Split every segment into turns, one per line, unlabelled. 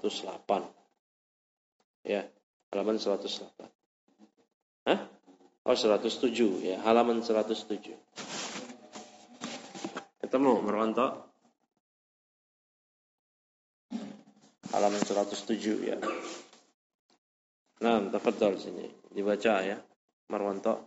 Ya, halaman 108. Hah? Oh, 107 ya, halaman 107. Ketemu Marwanto? Halaman 107 ya. Nah, tafadhol sini. Dibaca ya, Marwanto.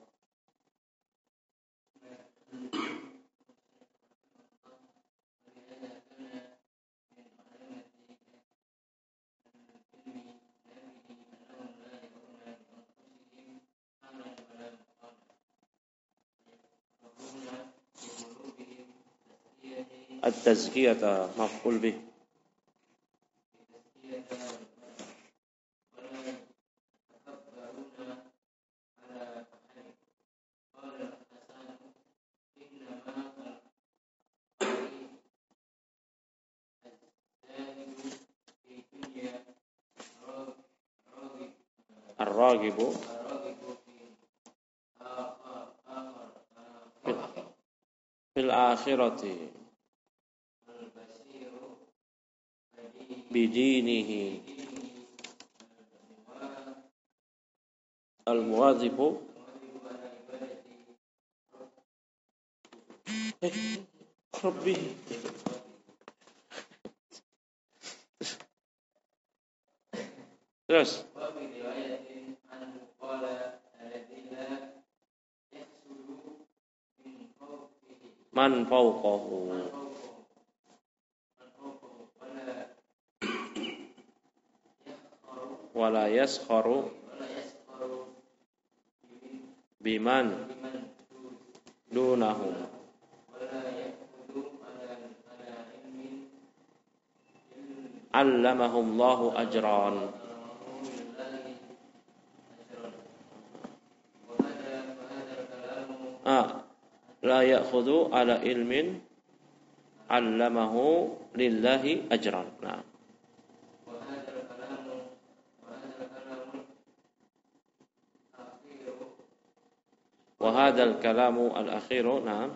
At-tazkiyata maf'ul bih. Ar-ragibu fil akhirati bidinihi al-muwazibu Rabbi. Terus man fawqahu wala yaskharu biman dunahu allamahullahu ajran. La ya'khudhu ala ilmin allamahu lillahi ajran. Nah. Wa hadzal kalamu al-akhiru na'am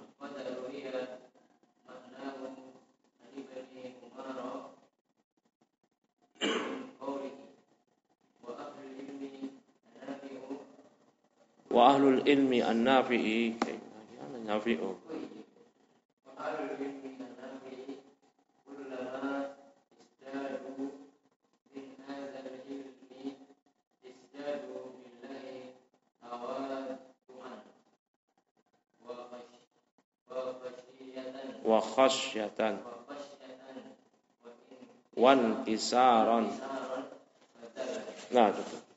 wa ahlul ilmi an-nafi'i nafi'u wa khasyatan wan kisaran. Nah,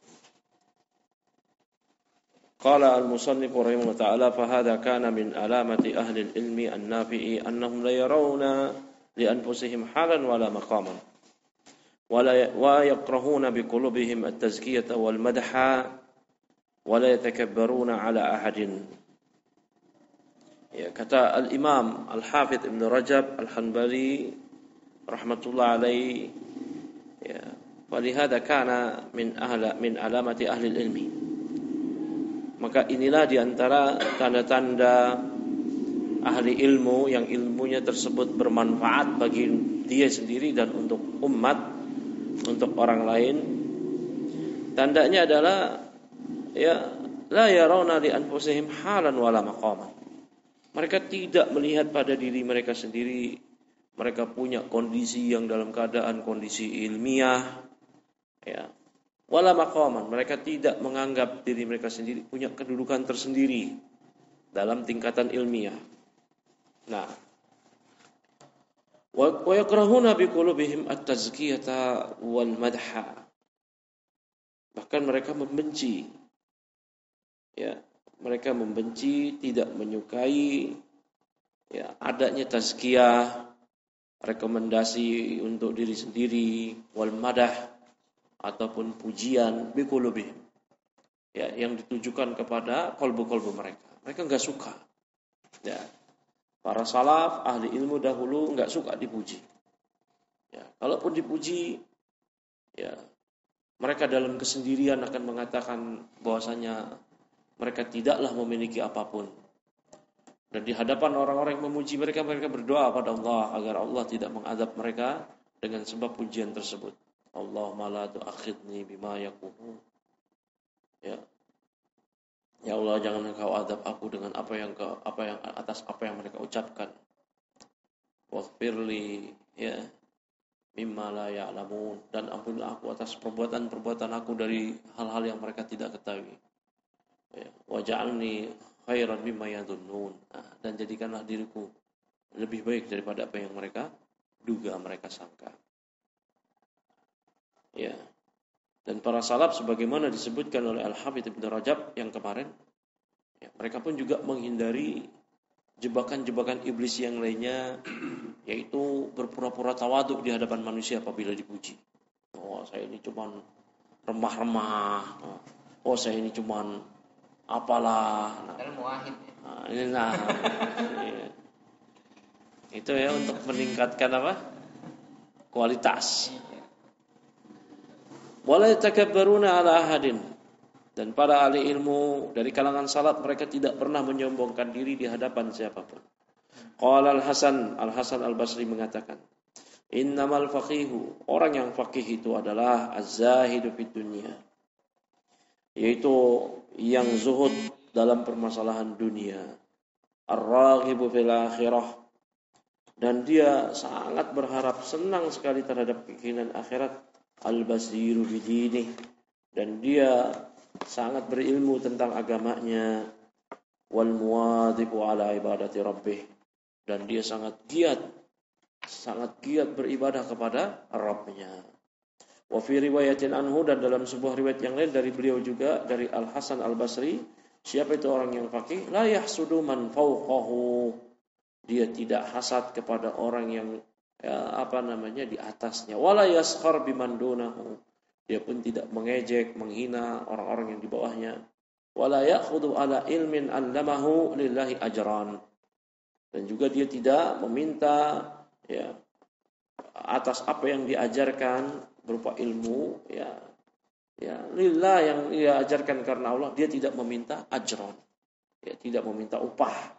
qala al-musannif rahimahullah ta'ala fa hadha kana min alamati ahli al-ilmi an-nafi'i annahum la yarawna li anfusihim halan wala maqaman wa yakrahuna bi qulubihim at-tazkiyata wal madha wa la yatakabbaruna ala ahadin. Ya, kata al-Imam Al-Hafidz Ibn Rajab Al-Hanbali rahmatullah alaihi, ya, walihada kana min alamati ahli ilmi. Maka inilah diantara tanda-tanda ahli ilmu yang ilmunya tersebut bermanfaat bagi dia sendiri dan untuk umat, untuk orang lain. Tandanya adalah ya la yarawna li anfusihim halan wala maqaman. Mereka tidak melihat pada diri mereka sendiri mereka punya kondisi yang dalam keadaan kondisi ilmiah, ya. Wala maqaman, mereka tidak menganggap diri mereka sendiri punya kedudukan tersendiri dalam tingkatan ilmiah. Nah, wa yakrahuna bi qulubihim at-tazkiyata wal madha. Bahkan mereka membenci, ya, mereka membenci, tidak menyukai, ya, adanya tazkiyah, rekomendasi untuk diri sendiri, wal madah ataupun pujian biqulubihim, ya, yang ditujukan kepada kolbu-kolbu mereka. Mereka enggak suka. Ya. Para salaf, ahli ilmu dahulu enggak suka dipuji. Ya, kalaupun dipuji, ya, mereka dalam kesendirian akan mengatakan bahwasanya mereka tidaklah memiliki apapun. Dan di hadapan orang-orang yang memuji mereka, mereka berdoa pada Allah agar Allah tidak mengadab mereka dengan sebab pujian tersebut. Allahumma la tu'akhidni bima yaqulun. Ya. Ya Allah, jangan Engkau azab aku dengan apa yang atas apa yang mereka ucapkan. Waghfirli ya mimma la ya'lamun, dan ampunilah aku atas perbuatan-perbuatan aku dari hal-hal yang mereka tidak ketahui. Ya. Waj'alni khairan mimma yadhunnun. Dan jadikanlah diriku lebih baik daripada apa yang mereka duga, mereka sangka. Ya. Dan para salaf sebagaimana disebutkan oleh Al-Hafidz Ibnu Rajab yang kemarin, ya, mereka pun juga menghindari jebakan-jebakan iblis yang lainnya, yaitu berpura-pura tawaduk di hadapan manusia apabila dipuji. Oh, saya ini cuman remah-remah. Oh, saya ini cuman apalah. Ya. Itu ya untuk meningkatkan apa? Kualitas. Wala yatakabbaruna ala ahadin. Dan para ahli ilmu dari kalangan salaf, mereka tidak pernah menyombongkan diri di hadapan siapapun. Qala Al-Hasan Al-Basri mengatakan, innamal faqihu, orang yang faqih itu adalah az-zahidu fid dunya, yaitu yang zuhud dalam permasalahan dunia, ar-raghibu fil akhirah, dan dia sangat berharap, senang sekali terhadap keinginan akhirat, al-basiru bidinih, dan dia sangat berilmu tentang agamanya, wal muwadhibu ala ibadati rabbih, dan dia sangat giat beribadah kepada Rabbnya. Wa fi riwayatin anhu, dan dalam sebuah riwayat yang lain dari beliau juga, dari Al-Hasan Al-Basri, siapa itu orang yang faqih? La yahsudu man fawqahu, dia tidak hasad kepada orang yang di atasnya. Wala yaskhar biman dunahu, dia pun tidak mengejek, menghina orang-orang yang di bawahnya. Wala ya'khudhu ala ilmin 'allamahu lillahi ajran, dan juga dia tidak meminta ya atas apa yang diajarkan berupa ilmu ya lillah, yang dia ajarkan karena Allah, dia tidak meminta ajran, ya tidak meminta upah.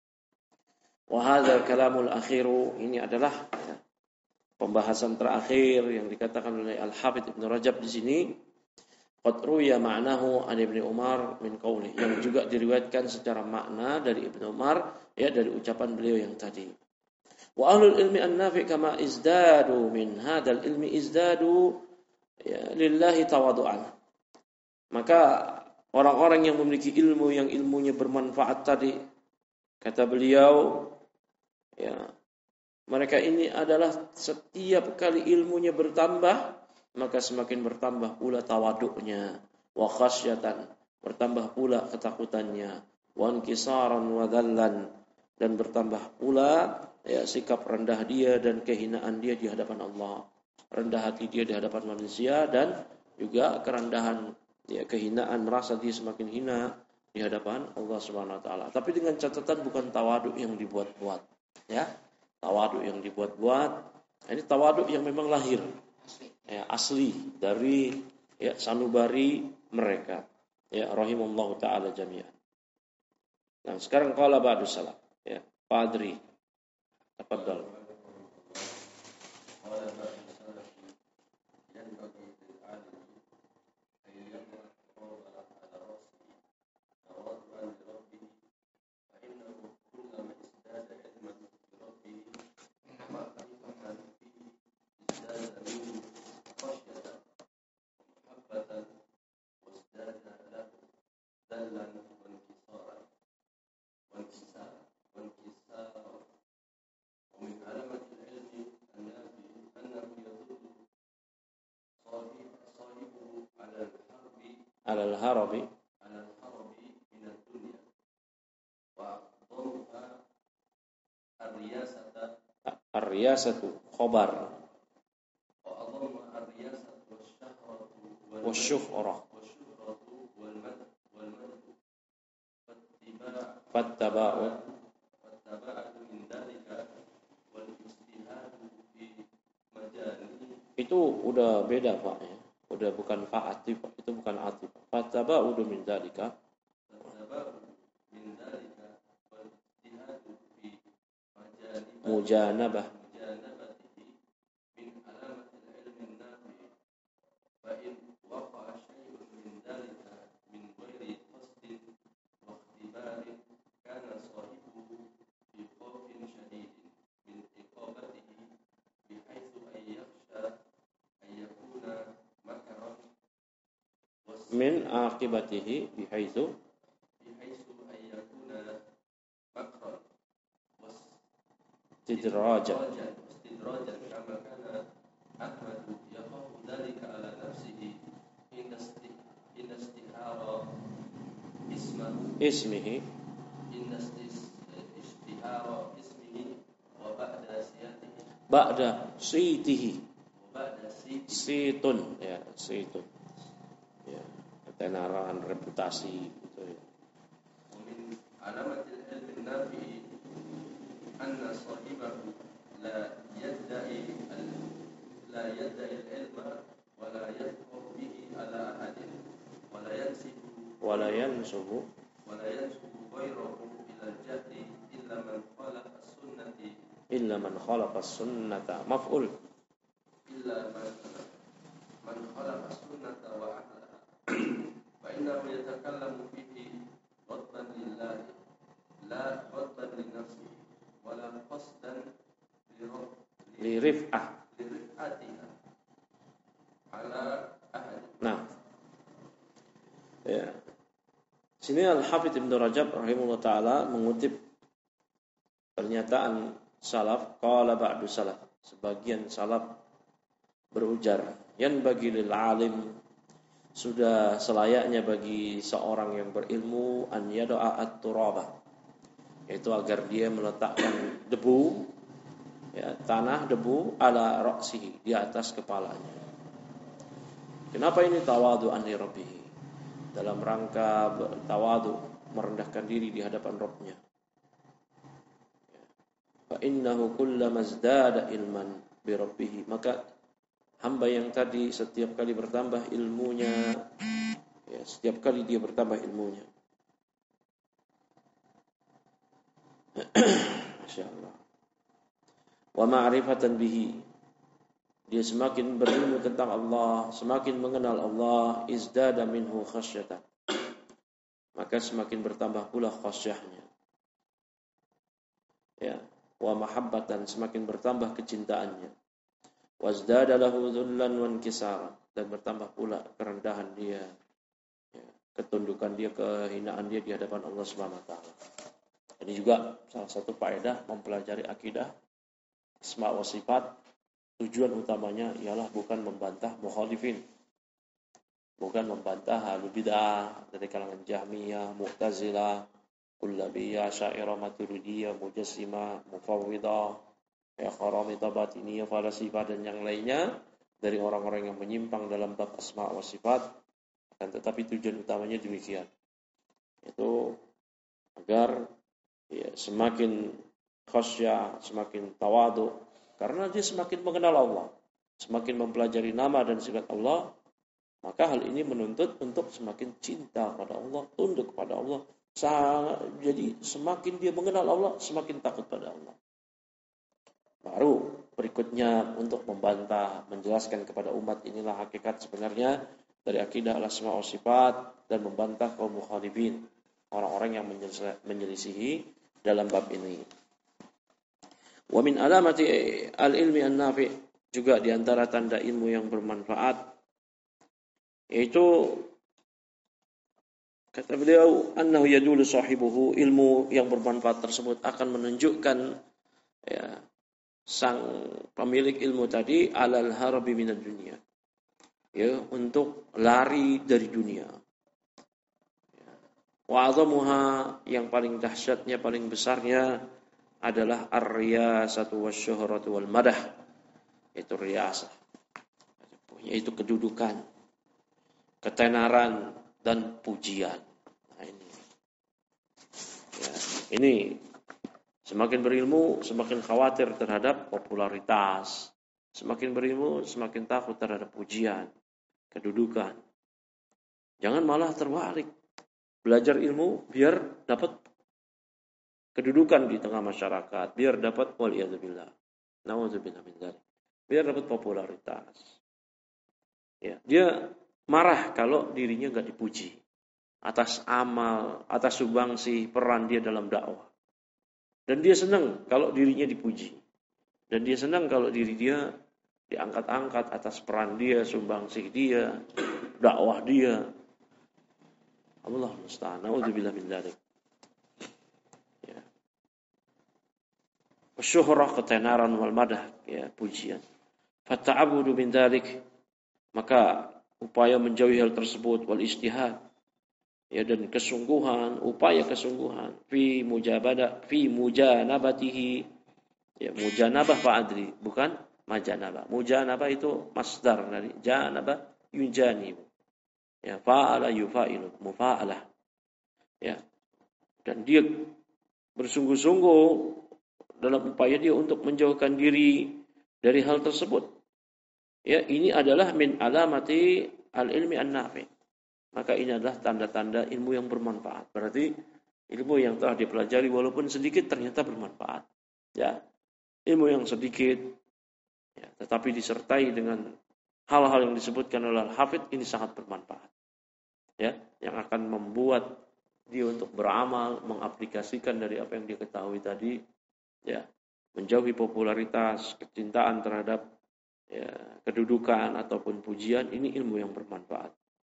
Wa hadzal kalamul akhiru, ini adalah pembahasan terakhir yang dikatakan oleh Al-Hafidz Ibnu Rajab di sini. Qad ruya ma'nahu an Ibnu Umar min qauli, yang juga diriwayatkan secara makna dari Ibnu Umar, ya dari ucapan beliau yang tadi. Wa ahlul ilmi an-nafi' kama izdadu min hadzal ilmi izdadu ya lillahi tawadu'an. Maka orang-orang yang memiliki ilmu yang ilmunya bermanfaat tadi, kata beliau, ya mereka ini adalah setiap kali ilmunya bertambah, maka semakin bertambah pula tawaduknya, wa khasyatan, bertambah pula ketakutannya, wa inkisaran wa dhallan, dan bertambah pula ya sikap rendah dia dan kehinaan dia di hadapan Allah, rendah hati dia di hadapan manusia, dan juga kerendahan ya kehinaan, merasa dia semakin hina di hadapan Allah Subhanahu wa taala. Tapi dengan catatan bukan tawaduk yang dibuat-buat, ya. Tawaduk yang dibuat-buat, ini tawaduk yang memang lahir, ya, asli dari ya sanubari mereka, ya rahimallahu taala jami'an. Nah, sekarang qala ba'du salam, ya Padri, tafadhal. Alal harabi min ad-dunya wa dhurha ar-riyasatu khabar wa adhamma ar-riyasatu wasyuhratu wal mad fattaba'u min dalika wal ijtihadu fi majali. Itu udah beda Pak ya. Udah bukan fa'atif, itu bukan atif. Fattaba'u min dalika mujanabah min aqibatihi bihaitsu
ayyakuna makran
tidrajan
واستدراجا كما كان أحمد يخاف ذلك على نفسه إن اشتهار
ismihi
إن اشتهار اسمه وبعد سياته
ba'da sitihi
وبعد سيته
situn ya situn ya ketenaran reputasi gitu ya.
ومن علامة العلم النافع أن صاحبه لا يدعي العلم ولا يدفع به على أحد ولا ينسب غيره إلى الجهل
إلا من خالف السنة مفعول
إلا من خالف السنة وأهلها فإنه يتكلم فيه غضبا لله لا غضبا لنفسه ولا قصدا لرفعتها على أحد.
Nah, ya. Sini Al-Hafidz Ibnu Rajab rahimahullah taala mengutip pernyataan salaf, qala ba'du salaf. Sebagian salaf berujar, yan bagi lil alim, sudah selayaknya bagi seorang yang berilmu an yada'a at-turaba, yaitu agar dia meletakkan debu, ya, tanah debu ala ra'sihi, di atas kepalanya. Kenapa ini tawadu'an li rabbih? Dalam rangka tawadu, merendahkan diri di hadapan Rabbnya. Fa innahu kullama izdada ilman bi rabbih, maka hamba yang tadi setiap kali bertambah ilmunya, ya, setiap kali dia bertambah ilmunya. Masyaallah. Wa ma'rifatan bihi, dia semakin berilmu tentang Allah, semakin mengenal Allah, izdada minhu khasyatan, maka semakin bertambah pula khasyahnya. Ya, wa mahabbatan, semakin bertambah kecintaannya. Wazdada lahu dhullan wa inkisaran, dan bertambah pula kerendahan dia, ya, ketundukan dia, kehinaan dia di hadapan Allah Subhanahu wa taala. Ini juga salah satu faedah mempelajari akidah asma wa sifat. Tujuan utamanya ialah bukan membantah mukhalifin, bukan membantah ahlul bidah dari kalangan Jahmiyah, Mu'tazilah, Kullabiyah, Asy'ariyah, Maturidiyah, Mujassimah, Mufawwidah, ya Qaramita, Batiniyah, Falasifah dan yang lainnya dari orang-orang yang menyimpang dalam bab asma wa sifat. Dan tetapi tujuan utamanya demikian, itu agar ya, semakin khasyah, semakin tawadu, karena dia semakin mengenal Allah, semakin mempelajari nama dan sifat Allah, maka hal ini menuntut untuk semakin cinta kepada Allah, tunduk kepada Allah. Jadi semakin dia mengenal Allah, semakin takut pada Allah. Baru berikutnya untuk membantah, menjelaskan kepada umat inilah hakikat sebenarnya dari akidah al-asma wa sifat, dan membantah kaum mukhalifin, orang-orang yang menyelisihi dalam bab ini. Wa min alamati al-ilmi an-nafi', juga di antara tanda ilmu yang bermanfaat, yaitu kata beliau annahu yadullu sahibuhu, ilmu yang bermanfaat tersebut akan menunjukkan, ya, sang pemilik ilmu tadi alal harbi minad dunya, ya, untuk lari dari dunia. Wa 'azamuha, yang paling dahsyatnya, paling besarnya adalah ar-riyasatu wasyuhratu wal madah, yaitu riyasah, yaitu kedudukan, ketenaran dan pujian. Nah, ini semakin berilmu semakin khawatir terhadap popularitas, semakin berilmu semakin takut terhadap pujian, kedudukan. Jangan malah terbalik, belajar ilmu biar dapat kedudukan di tengah masyarakat, biar dapat waliyadzubillah, na'udzubillah min dzalik, biar dapat popularitas. Ya, dia marah kalau dirinya enggak dipuji atas amal, atas sumbangsi peran dia dalam dakwah. Dan dia senang kalau dirinya dipuji. Dan dia senang kalau diri dia diangkat-angkat atas peran dia, sumbangsi dia, dakwah dia. Allah musta'an. Naudzubillah min dzalik. Ya. Wasyuhrah, ketenaran, wal madah, ya, pujian. Fata'abudu min dzalik, maka upaya menjauhi hal tersebut, wal ijtihad, ya, dan kesungguhan, upaya kesungguhan fi mujanabatihi, ya, mujanabah fa'adri, bukan majanabah. Mujanabah itu masdar dari janabah yunjanib. Ya, fa'ala yufa'ilu, mufa'alah. Ya. Dan dia bersungguh-sungguh dalam upaya dia untuk menjauhkan diri dari hal tersebut. Ya, ini adalah min alamati al-ilmi an-nafi'. Maka ini adalah tanda-tanda ilmu yang bermanfaat. Berarti ilmu yang telah dipelajari walaupun sedikit ternyata bermanfaat. Ya, ilmu yang sedikit, ya, tetapi disertai dengan hal-hal yang disebutkan oleh Al-Hafidh, ini sangat bermanfaat. Ya, yang akan membuat dia untuk beramal, mengaplikasikan dari apa yang dia ketahui tadi, ya, menjauhi popularitas, kecintaan terhadap, ya, kedudukan ataupun pujian. Ini ilmu yang bermanfaat.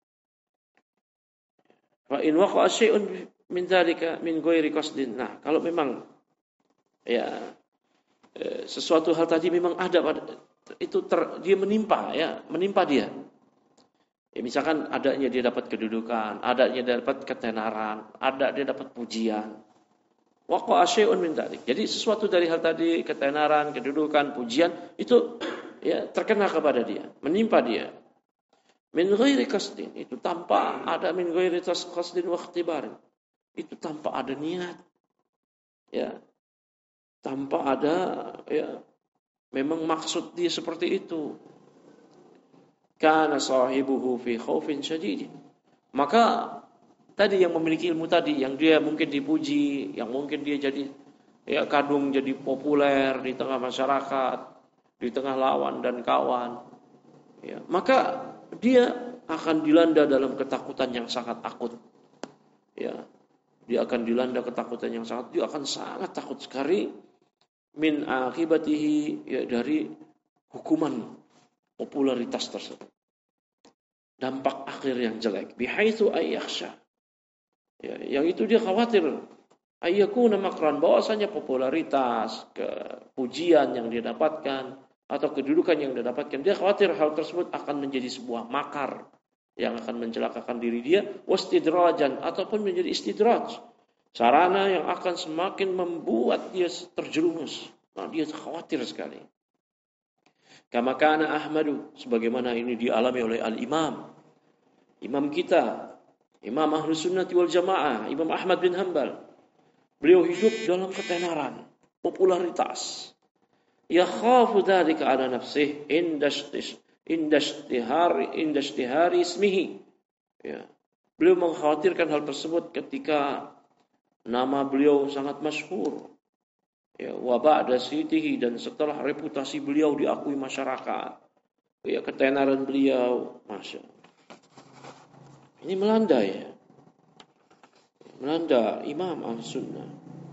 Fa in waqa'a syai'un min dzalika min ghairi qasdin. Nah, kalau memang, ya, sesuatu hal tadi memang ada itu dia menimpa dia. Ya, misalkan adanya dia dapat kedudukan, adanya dia dapat ketenaran, dia dapat pujian. Waqa'a syai'un min dzalik. Jadi sesuatu dari hal tadi, ketenaran, kedudukan, pujian, itu, ya, terkena kepada dia, menimpa dia. Min ghairi qasdin, itu tanpa ada min ghairi qasdin wa ikhtibarin. Itu tanpa ada niat. Ya. Tanpa ada, ya, memang maksud dia seperti itu. Kana sahibuhu fi khaufin syadid. Maka tadi yang memiliki ilmu tadi, yang dia mungkin dipuji, yang mungkin dia jadi, ya, kadung jadi populer di tengah masyarakat, di tengah lawan dan kawan, ya, maka dia akan dilanda dalam ketakutan yang sangat akut. Ya, dia akan dilanda ketakutan yang sangat, dia akan sangat takut sekali min akibatihi, ya, dari hukuman popularitas tersebut. Dampak akhir yang jelek. Bihaitsu ayyakhsha. Ya, yang itu dia khawatir. Ayyakuna makran, bahwasanya popularitas, kepujian yang dia dapatkan atau kedudukan yang dia dapatkan, dia khawatir hal tersebut akan menjadi sebuah makar yang akan mencelakakan diri dia, wastidrajan, ataupun menjadi istidraj, sarana yang akan semakin membuat dia terjerumus. Nah, dia khawatir sekali. Kama kana Ahmadu, sebagaimana ini dialami oleh al-Imam, imam kita, Imam Ahlus Sunnati wal Jamaah, Imam Ahmad bin Hanbal. Beliau hidup dalam ketenaran, popularitas. Yakhafu dzalika ala nafsihi indashtihari ismihi. Ya. Beliau mengkhawatirkan hal tersebut ketika nama beliau sangat masyhur. Ya, wa ba'da sitihi, dan setelah reputasi beliau diakui masyarakat. Ya, ketenaran beliau, Masya Allah. Ini melanda, ya. Melanda Imam Ahlussunnah.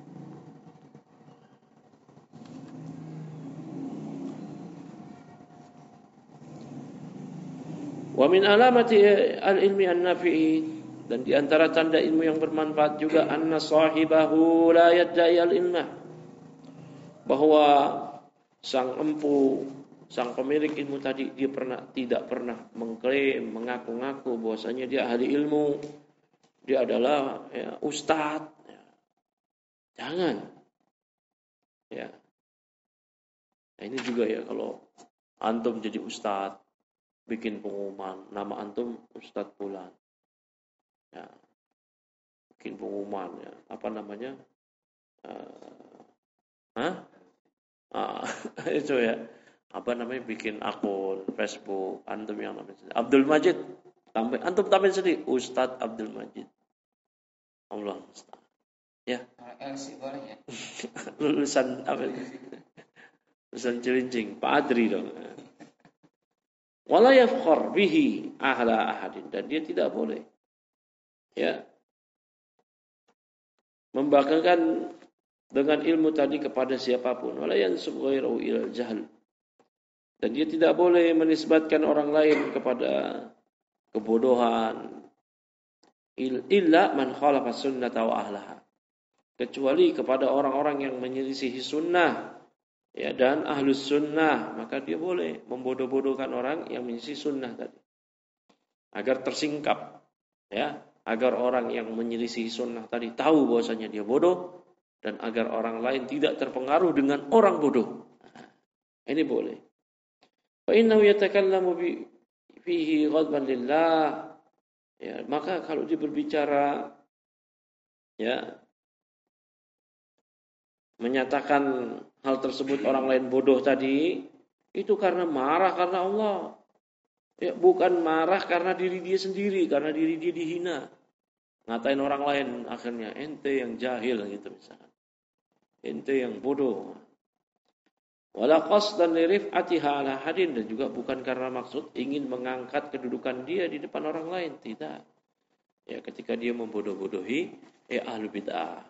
Wa min alamati al-ilmi an-nafi'i, dan di antara tanda ilmu yang bermanfaat juga anna sahibahu la yadda'i al-ilmah, bahwa sang empu, sang pemilik ilmu tadi, dia tidak pernah mengklaim, mengaku-ngaku bahwasanya dia ahli ilmu, dia adalah, ya, ustadz. Ya. Jangan. Ya. Nah, ini juga, ya, kalau antum jadi ustadz, bikin pengumuman, nama antum Ustadz Fulan. Ya. Bikin pengumuman, ya. Apa namanya? Itu, ya. Apa namanya, bikin akun Facebook antum yang namanya Abdul Majid, antum tampil sendiri Ustadz Abdul Majid. Allah musta'an. Ya.
LC boleh, ya.
Lulusan apa? Lulusan Cilincing, Pak Adri dong. Wala yafkhar bihi ahla ahadin, dan dia tidak boleh, ya, membanggakan dengan ilmu tadi kepada siapapun. Wala yansub ghairahu ilal jahl, dan dia tidak boleh menisbatkan orang lain kepada kebodohan. illa man khalafa sunnata wa ahlaha. Kecuali kepada orang-orang yang menyelisihi sunnah ya dan ahlus sunnah, maka dia boleh membodoh-bodohkan orang yang menyelisihi sunnah tadi. Agar tersingkap ya, agar orang yang menyelisihi sunnah tadi tahu bahwasanya dia bodoh dan agar orang lain tidak terpengaruh dengan orang bodoh. Ini boleh. Fa innahu yatakallamu fihi ghadban lillah. Ya, maka kalau dia berbicara ya menyatakan hal tersebut orang lain bodoh tadi, itu karena marah karena Allah. Ya, bukan marah karena diri dia sendiri, karena diri dia dihina. Ngatain orang lain akhirnya ente yang jahil gitu misalnya. Ente yang bodoh. Wala qasdan li rif'atiha ala hadin, dan juga bukan karena maksud ingin mengangkat kedudukan dia di depan orang lain, tidak. Ya, ketika dia membodoh-bodohi ahlu bid'ah.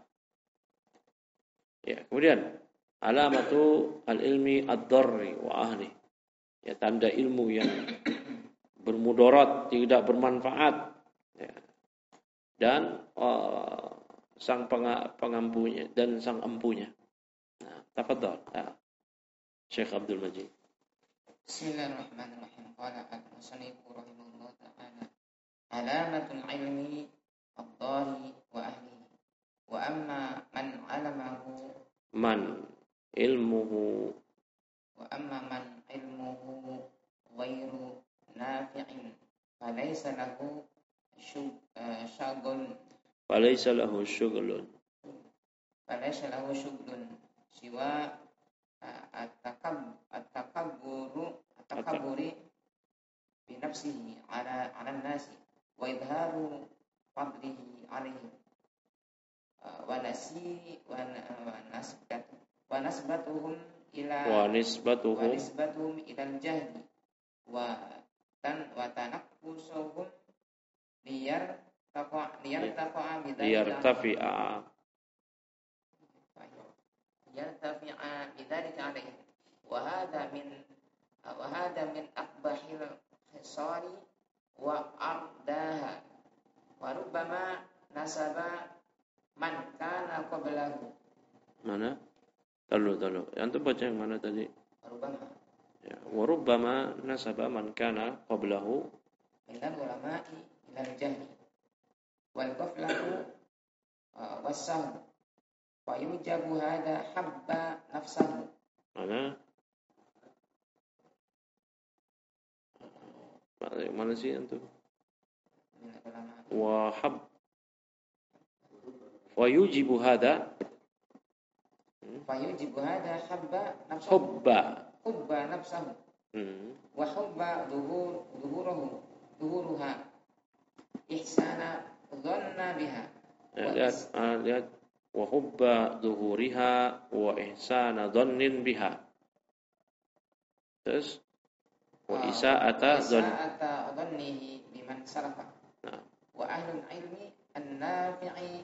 Ya, kemudian alamatu al-ilmi ad-darri wa ahli. Ya, tanda ilmu yang bermudarat, tidak bermanfaat. Ya. Dan sang pengampunya dan sang empunya. Nah, tafadhal. Ya. Syekh Abdul Majid.
Bismillahirrahmanirrahim. Qala al-musannif rahimahullah ta'ala. Alamatul ilmi ad-dari wa ahlihi. Wa amma man 'alamahu
man ilmuhu
ghairu nafi'in falaysa lahu syaghlun siwa at-takabburi bi nafsihi ala an-nasi wa idharu fadlihi alaihim wa nisbatuhum ila al-jahli wa tanaqqusuhum liyartafi'a bidzalika alaihim wa hadha min aqbahil khisali wa ardaha wa rubbama nasaba man kana qablahu.
Mana? Tahu. Antum baca yang mana tadi?
Rubbama.
Ya, wa rubbama nasaba man kana qablahu
minal ulama'i ilal jahli wal ghaflatu was-sahm wa yujabu hadha habba nafsahu.
Mana sih antum? Wa hab wa yujibu hadha hubba nafsahu
wa hubba dhuhuruha ihsana dhanna biha.
Lihat wa hubba dhuhuriha wa ihsana dhannin biha. Terus wa isa'ata
dhannihi biman salafa. Wa ahlul ilmi an-nafi'i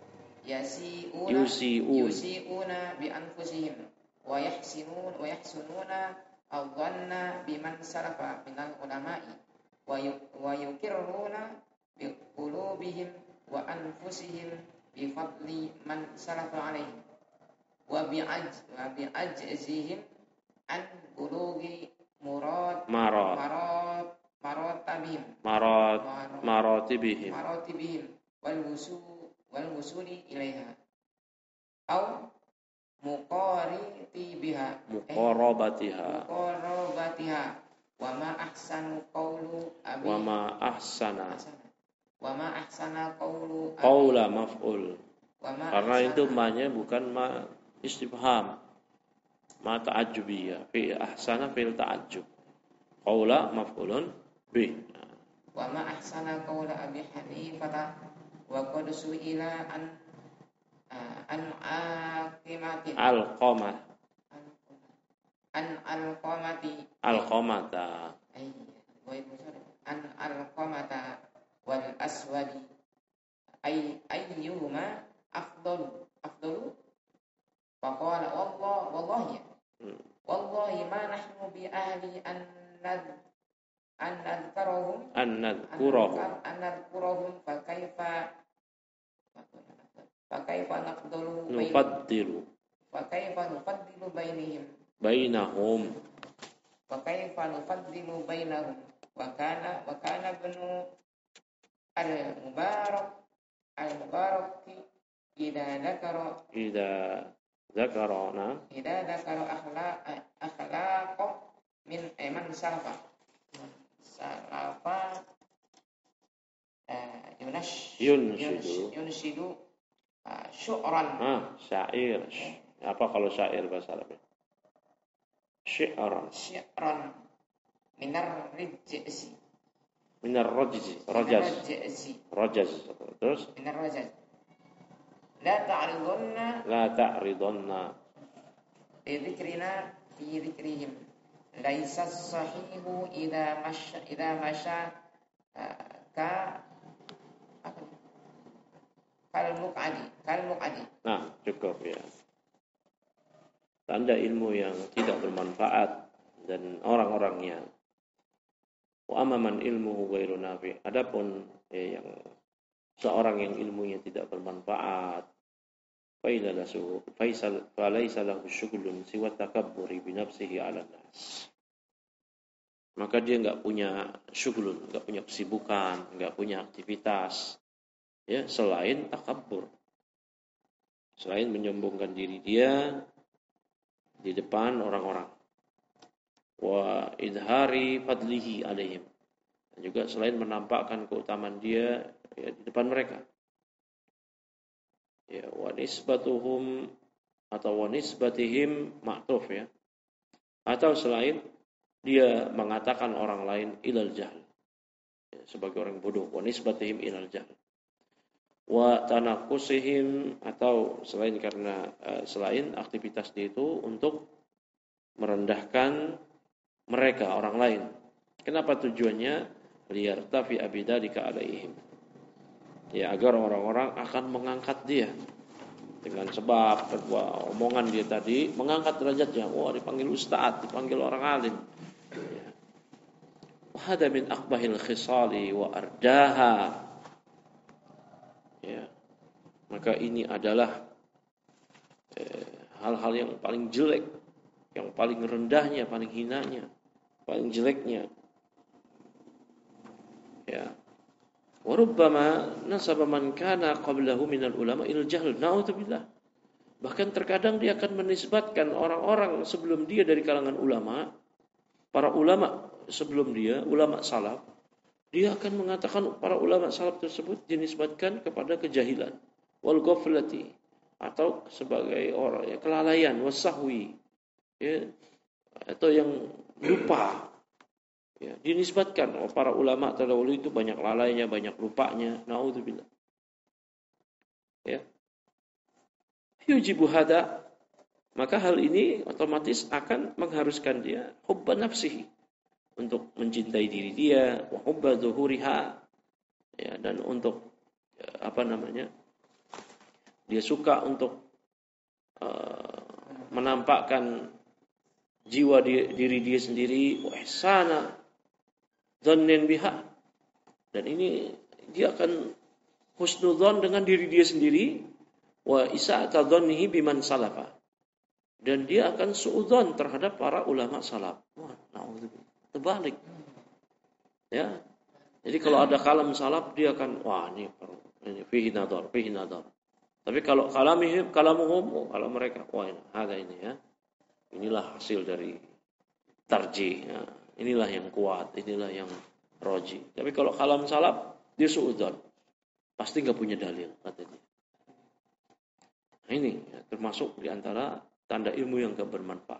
yusi'una bi anfusihim wa yahsununa adh-dhanna biman salafa minal ulama'i wa yukirruna bi qulubihim wa anfusihim bi fadli man salafa alaihim wa bi ajzihim an bulughi maratibihim wal wusuli ilaiha au muqarabatiha wa ma ahsana
qaula maf'ul. Karena itu ma-nya bukan ma istifham, ma ta'ajjubiyah, fi ahsana fil ta'ajjub, qaula maf'ulun bih.
Wa ma ahsana qaula Abi Hanifah wa qad su'ila an aqimati
alqamata
wal aswadi ayyuhuma afdalu faqala wallahi ma nahnu bi ahli an annadkurahum fakaifa
nufaddilu bainahum wa kana ibnu al-mubarak idza zakara akhlaq min man salafa yunsidu syu'ran. Syair. Apa kalau syair bahasa Arabnya? Syi'ran.
Minar rijzi.
Rajaz. Terus?
Minar rajaz. La
ta'ridunna
fi dzikrihim. Laisa sahihu idza masya kal muqadi.
Nah, cukup ya. Tanda ilmu yang tidak bermanfaat dan orang-orangnya. Wa amaman ilmuhu ghairu nafi. Adapun yang seorang yang ilmunya tidak bermanfaat, falaysa lahu syughlun siwa takabburi bi nafsihi 'ala nas. Maka dia enggak punya syughlun, enggak punya kesibukan, enggak punya aktivitas ya selain takabbur. Selain menyombongkan diri dia di depan orang-orang. Wa idhari fadlihi alaihim. Dan juga selain menampakkan keutamaan dia ya, di depan mereka. Ya, wa nisbatuhum atau wa nisbatihim ma'tuf ya. Atau selain dia mengatakan orang lain ilal jahl. Ya, sebagai orang bodoh, wa nisbatihim ilal jahl. Wa tanakusihim atau selain karena selain aktivitas dia itu untuk merendahkan mereka orang lain. Kenapa tujuannya? Liyartafi abidalika alaihim. Ya agar orang-orang akan mengangkat dia dengan sebab kedua omongan dia tadi mengangkat derajatnya. Wah dipanggil ustaz, dipanggil orang alim. Ya. Wa hada min aqbahil khisali wa ardaha. Ya, maka ini adalah hal-hal yang paling jelek, yang paling rendahnya, paling hinanya, paling jeleknya. Ya. Wa rubbama nasaba man kana qablahu minal ulama ilal jahl. Na'udzubillah. Bahkan terkadang dia akan menisbatkan orang-orang sebelum dia dari kalangan ulama, para ulama sebelum dia, ulama salaf. Dia akan mengatakan para ulama salaf tersebut dinisbatkan kepada kejahilan wal ghaflati atau sebagai orang yang kelalaian wasahwi ya atau yang lupa ya dinisbatkan para ulama terdahulu itu banyak lalainya, banyak lupanya. Naudzubillah. Ya. Yujibu hada maka hal ini otomatis akan mengharuskan dia hubban nafsihi untuk mencintai diri dia, wa hubba zuhuriha ya dan untuk dia suka untuk menampakkan jiwa diri dia sendiri, wa ihsana dzannin biha. Dan ini dia akan husnudzon dengan diri dia sendiri, wa isa'ata dzannihi biman salafa. Dan dia akan suudzon terhadap para ulama salaf. Wah, naudzubillah. Terbalik. Ya. Jadi kalau ada kalam salaf dia akan wah ini fihi nadhar. Tapi kalau kalamuhum kalau mereka wah ini ada ini ya. Inilah hasil dari tarjih ya. Inilah yang kuat, inilah yang roji. Tapi kalau kalam salaf dia suudzon. Pasti enggak punya dalil katanya. Nah, ini ya, termasuk di antara tanda ilmu yang enggak bermanfaat.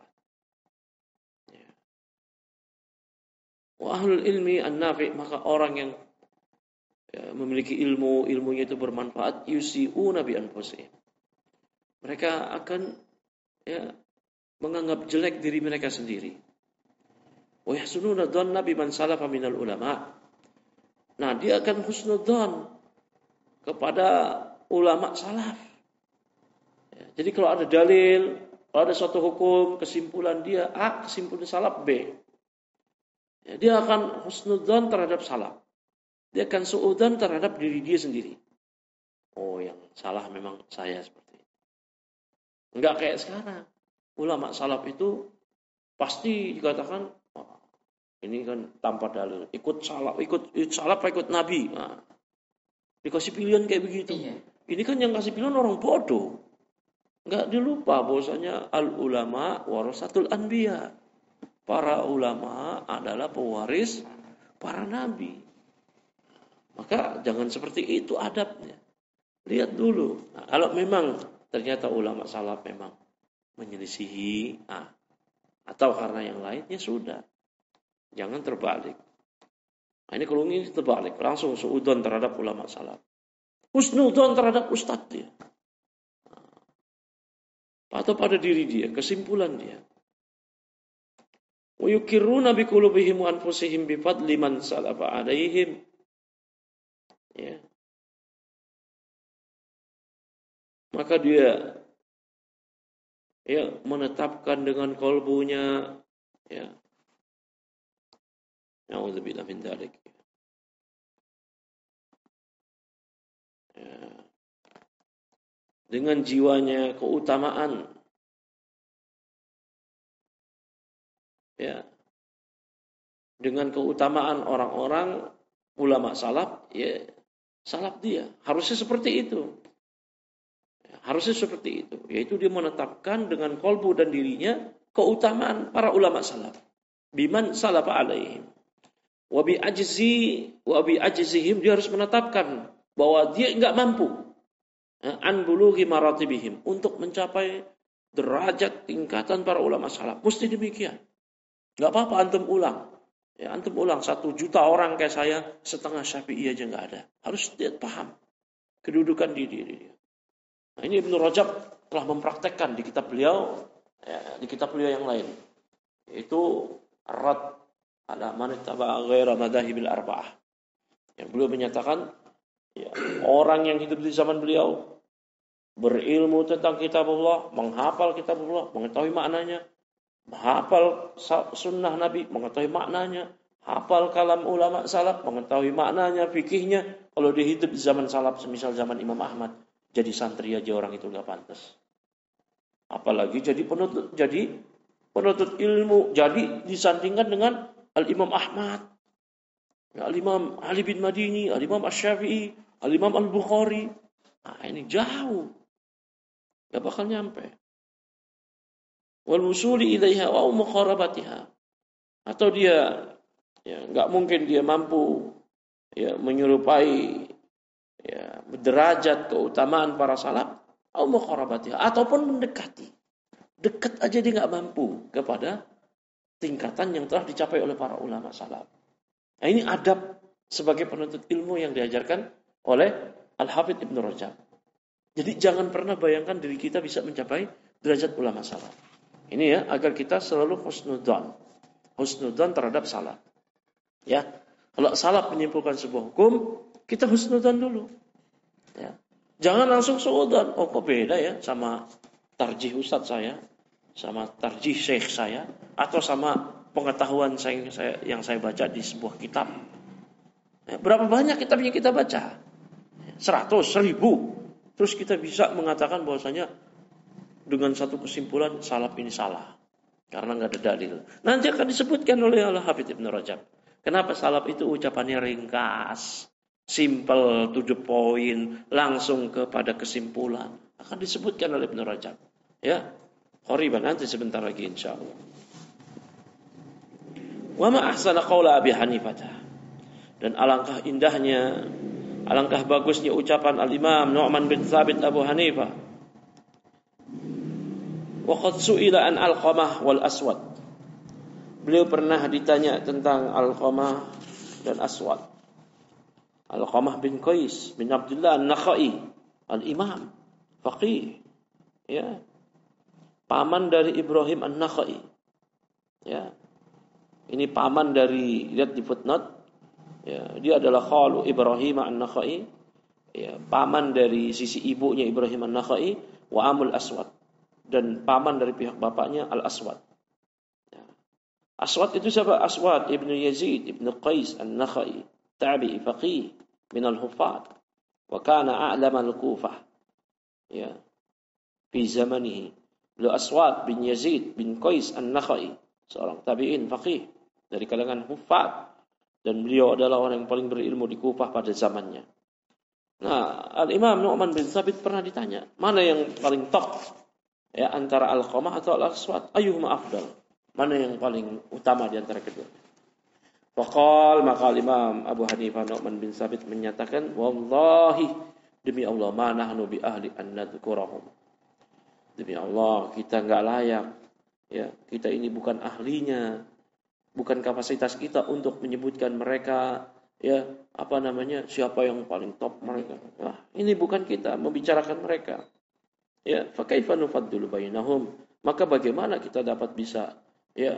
Wa ahlul ilmi an-nafi maka orang yang memiliki ilmunya itu bermanfaat yusiuna bi anfusihim. Mereka akan menganggap jelek diri mereka sendiri. Wa yahsununa dhanna biman salafa minal ulama. Nah, dia akan husnudzan kepada ulama salaf. Ya, jadi kalau ada dalil, kalau ada suatu hukum, kesimpulan dia A, kesimpulan salaf B. Ya, dia akan husnudzon terhadap salaf. Dia akan suudzon terhadap diri dia sendiri. Oh, yang salah memang saya seperti itu. Enggak kayak sekarang. Ulama salaf itu pasti dikatakan, oh, ini kan tanpa dalil. Ikut salaf, ikut Nabi. Nah, dikasih pilihan kayak begitu. Iya. Ini kan yang kasih pilihan orang bodoh. Enggak dilupa bahwasanya al-ulama warasatul anbiya. Para ulama adalah pewaris para nabi. Maka jangan seperti itu adabnya. Lihat dulu. Nah, kalau memang ternyata ulama salaf memang menyelisihi, atau karena yang lain, ya sudah. Jangan terbalik. Nah, ini kalau ini terbalik, langsung suudzon terhadap ulama salaf. Husnudzon terhadap ustadz dia. Atau pada diri dia, kesimpulan dia. Wa yukirruna bi qulubihim wa anfusihim bi fadli man salafa alaihim. Ya. Maka dia menetapkan dengan kalbunya, ya. Nauzubillah min dzalik. Ya. Dengan jiwanya keutamaan, ya, dengan keutamaan orang-orang ulama salaf, ya, salaf dia harusnya seperti itu, ya, harusnya seperti itu, yaitu dia menetapkan dengan kolbu dan dirinya keutamaan para ulama salaf, biman salaf alaihim, wa bi ajzihim, dia harus menetapkan bahwa dia enggak mampu an bulughi maratibihim, untuk mencapai derajat tingkatan para ulama salaf. Mesti demikian. Enggak apa-apa antum ulang. Ya, antum ulang 1 juta orang kayak saya, setengah Syafi'i aja enggak ada. Harus dia paham kedudukan diri dia. Nah, ini Ibnu Rajab telah mempraktekkan di kitab beliau, ya, di kitab beliau yang lain. Yaitu Ar-Rad ala man ittaba ghaira madhahibil arba'ah. Yang beliau menyatakan, ya, orang yang hidup di zaman beliau berilmu tentang kitabullah, menghafal kitabullah, mengetahui maknanya, menghafal sunnah Nabi, mengetahui maknanya, hafal kalam ulama salaf, mengetahui maknanya, fikihnya. Kalau dia hidup di zaman salaf, semisal zaman Imam Ahmad, jadi santri aja orang itu nggak pantas. Apalagi jadi penuntut ilmu, jadi disandingkan dengan Al-Imam Ahmad, Al-Imam Ali bin Madini, Al-Imam Asy-Syafi'i, Al-Imam Al-Bukhari. Nah, ini jauh. Gak bakal nyampe. Wal wusuli ilaiha wa muqarabatiha. Atau dia, ya, gak mungkin dia mampu, ya, menyerupai, ya, derajat keutamaan para salaf, au muqarabatiha, ataupun mendekati. Dekat aja dia gak mampu kepada tingkatan yang telah dicapai oleh para ulama salaf. Nah, ini adab sebagai penuntut ilmu yang diajarkan oleh Al-Hafidz Ibnu Rajab. Jadi jangan pernah bayangkan diri kita bisa mencapai derajat ulama salaf. Ini, ya, agar kita selalu husnudzon terhadap salaf. Ya, kalau salaf menyimpulkan sebuah hukum, kita husnudzon dulu. Ya. Jangan langsung suudzon. Oh, kok beda ya sama tarjih ustadz saya, sama tarjih syekh saya, atau sama pengetahuan yang saya baca di sebuah kitab. Ya, berapa banyak kitab yang kita baca? 100, 1000. Terus kita bisa mengatakan bahwasanya dengan satu kesimpulan salaf ini salah karena nggak ada dalil. Nanti akan disebutkan oleh Al-Hafidz Ibnu Rajab. Kenapa salaf itu ucapannya ringkas, simple, to the point, langsung kepada kesimpulan. Akan disebutkan oleh Ibnu Rajab. Ya, qariban, nanti sebentar lagi insyaallah. Wa ma ahsana qaula Abi Hanifah. Dan alangkah indahnya, alangkah bagusnya ucapan Al-Imam Nu'man bin Thabit Abu Hanifah. Wa qad su'ila an Alqamah wal Aswad. Beliau pernah ditanya tentang Alqamah dan Aswad. Alqamah bin Qais bin Abdullah An-Nakhai, al-Imam, faqih, ya, paman dari Ibrahim An-Nakhai. Ya. Ini paman dari, lihat di footnote, ya, dia adalah khalu Ibrahim An-Nakhai, ya, paman dari sisi ibunya Ibrahim An-Nakhai, wa amul Aswad, dan paman dari pihak bapaknya Al-Aswad. Ya. Aswad itu siapa? Aswad ibnu Yazid ibnu Qais an-Nakhai, tabi'i faqih min al-huffaz, wa kana a'lam al-Kufah. Ya, fi zamanihi. Beliau Aswad bin Yazid bin Qais an-Nakhai, seorang tabi'in faqih dari kalangan huffaz, dan beliau adalah orang yang paling berilmu di Kufah pada zamannya. Nah, Al-Imam Nu'man bin Thabit pernah ditanya, mana yang paling top ya antara Alqamah atau Al-Aswad? Ayyuhuma afdal? Mana yang paling utama di antara keduanya? Faqal, maka Imam Abu Hanifah Nu'man bin Thabit menyatakan, wallahi, demi Allah, ma nahnu bi ahli an nadhkurahum. Demi Allah, kita enggak layak, ya, kita ini bukan ahlinya, bukan kapasitas kita untuk menyebutkan mereka, ya, siapa yang paling top mereka. Nah, ini bukan kita membicarakan mereka. Ya, fa kaifa nufaddilu bainahum? Maka bagaimana kita dapat bisa ya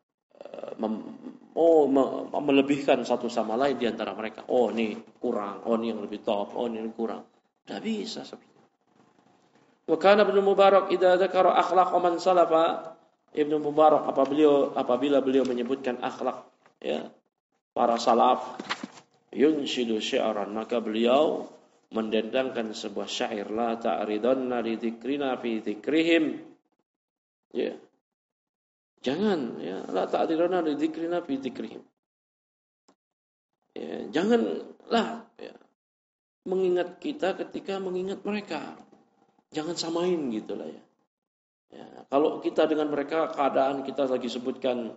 melebihkan satu sama lain di antara mereka? Oh, ini kurang, oh ini yang lebih top, oh ini kurang. Tidak bisa seperti itu. Wa kana Ibnu Mubarak idza dzakara akhlaq man salafa, Ibnu Mubarak apabila beliau menyebutkan akhlak ya para salaf, yunshidu syi'ran, maka beliau mendendangkan sebuah syair, la ta'ridanna li dzikrina fi dzikrihim. Ya. Jangan ya, la ta'ridanna li dzikrina fi dzikrihim. Ya, janganlah ya, mengingat kita ketika mengingat mereka. Jangan samain gitulah ya. Ya, kalau kita dengan mereka keadaan kita lagi sebutkan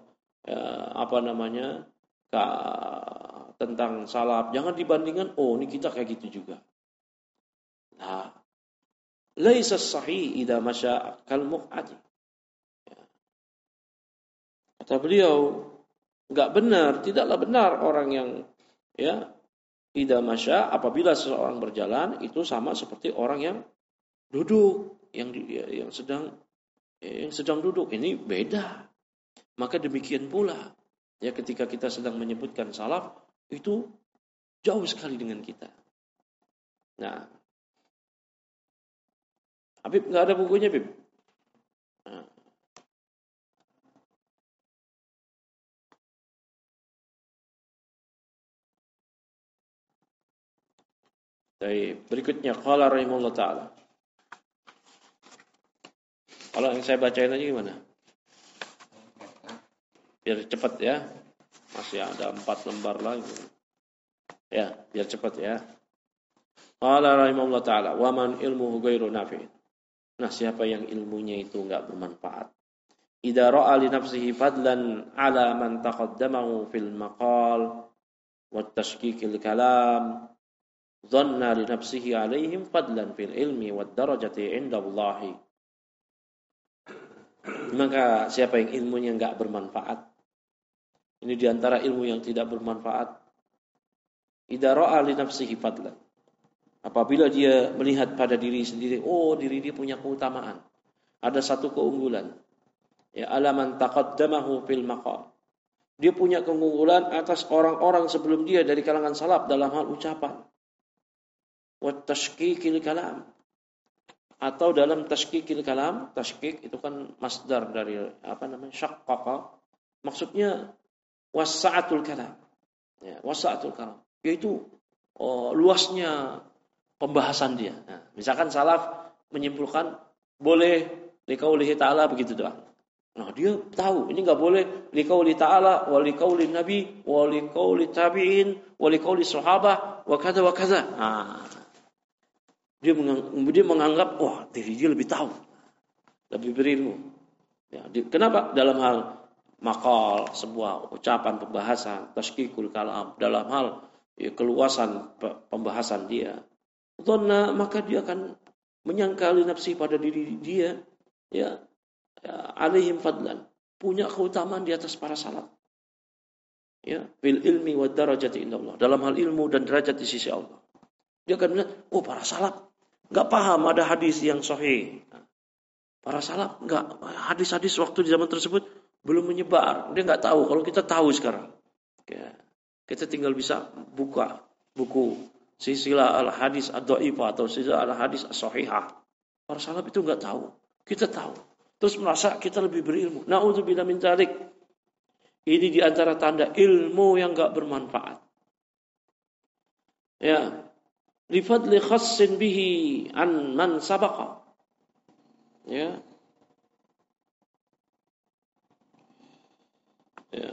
tentang salaf, jangan dibandingkan, oh ini kita kayak gitu juga. Nah, laisa sahih idza masya kal muq'adi. Ya. Kata beliau, enggak benar, tidaklah benar orang yang ya idza masya, apabila seseorang berjalan itu sama seperti orang yang duduk, yang sedang duduk. Ini beda. Maka demikian pula ya ketika kita sedang menyebutkan salaf itu jauh sekali dengan kita. Nah, Habib nggak ada bukunya, Habib. Nah. Baik, berikutnya qala rahimahullah taala. Kalau yang saya bacain aja gimana? Biar cepat ya. Masih ada 4 lembar lagi. Ya, biar cepat ya. Qala rahimahullah taala, wa man ilmuhu ghairu nafi'. Nah, siapa yang ilmunya itu enggak bermanfaat? Idza ra'a li nafsihi fadlan 'ala man taqaddamahu fil maqal wa tashkikil kalam, dhanna li nafsihi 'alaihim fadlan fil ilmi wad darajati 'inda Allah. Maka siapa yang ilmunya enggak bermanfaat, ini diantara ilmu yang tidak bermanfaat. Idza ra'a li nafsihi fadlan, apabila dia melihat pada diri sendiri, oh diri dia punya keutamaan, ada satu keunggulan. Ya, alaman taqaddamahu fil maqam. Dia punya keunggulan atas orang-orang sebelum dia dari kalangan salaf dalam hal ucapan. Wa tashkikil kalam. Atau dalam tashkikil kalam, tashkik itu kan masdar dari syaqqaqa. Maksudnya wasa'atul kalam. Ya, wasa'atul kalam. Yaitu luasnya pembahasan dia. Nah, misalkan salaf menyimpulkan boleh liqaulihi ta'ala begitu doang. Nah, dia tahu ini enggak boleh liqauli ta'ala wa liqauli nabi wa liqauli tabi'in wa liqauli sahabah wa kadza wa kadza. Nah, dia menganggap wah diri dia lebih tahu, lebih berilmu. Ya, kenapa? Dalam hal maqal, sebuah ucapan pembahasan, tashkikul kalam, dalam hal ya, keluasan pembahasan dia. Dhanna, maka dia akan menyangkali nafsi pada diri dia, ya, alaihim fadlan, punya keutamaan di atas para salaf. Ya, bil ilmi wad darajati indallah, dalam hal ilmu dan derajat di sisi Allah. Dia akan bilang, oh para salaf enggak paham ada hadis yang sahih. Para salaf enggak, hadis-hadis waktu di zaman tersebut belum menyebar. Dia enggak tahu, kalau kita tahu sekarang. Ya, kita tinggal bisa buka buku silsilah al-hadis ad-dhaifah atau silsilah al-hadis as-sahihah. Para salaf itu enggak tahu. Kita tahu. Terus merasa kita lebih berilmu. Na'udzubillah min dzalik. Ini di antara tanda ilmu yang enggak bermanfaat. Ya, li fadli khassin bihi an man sabaqa. Ya. Ya.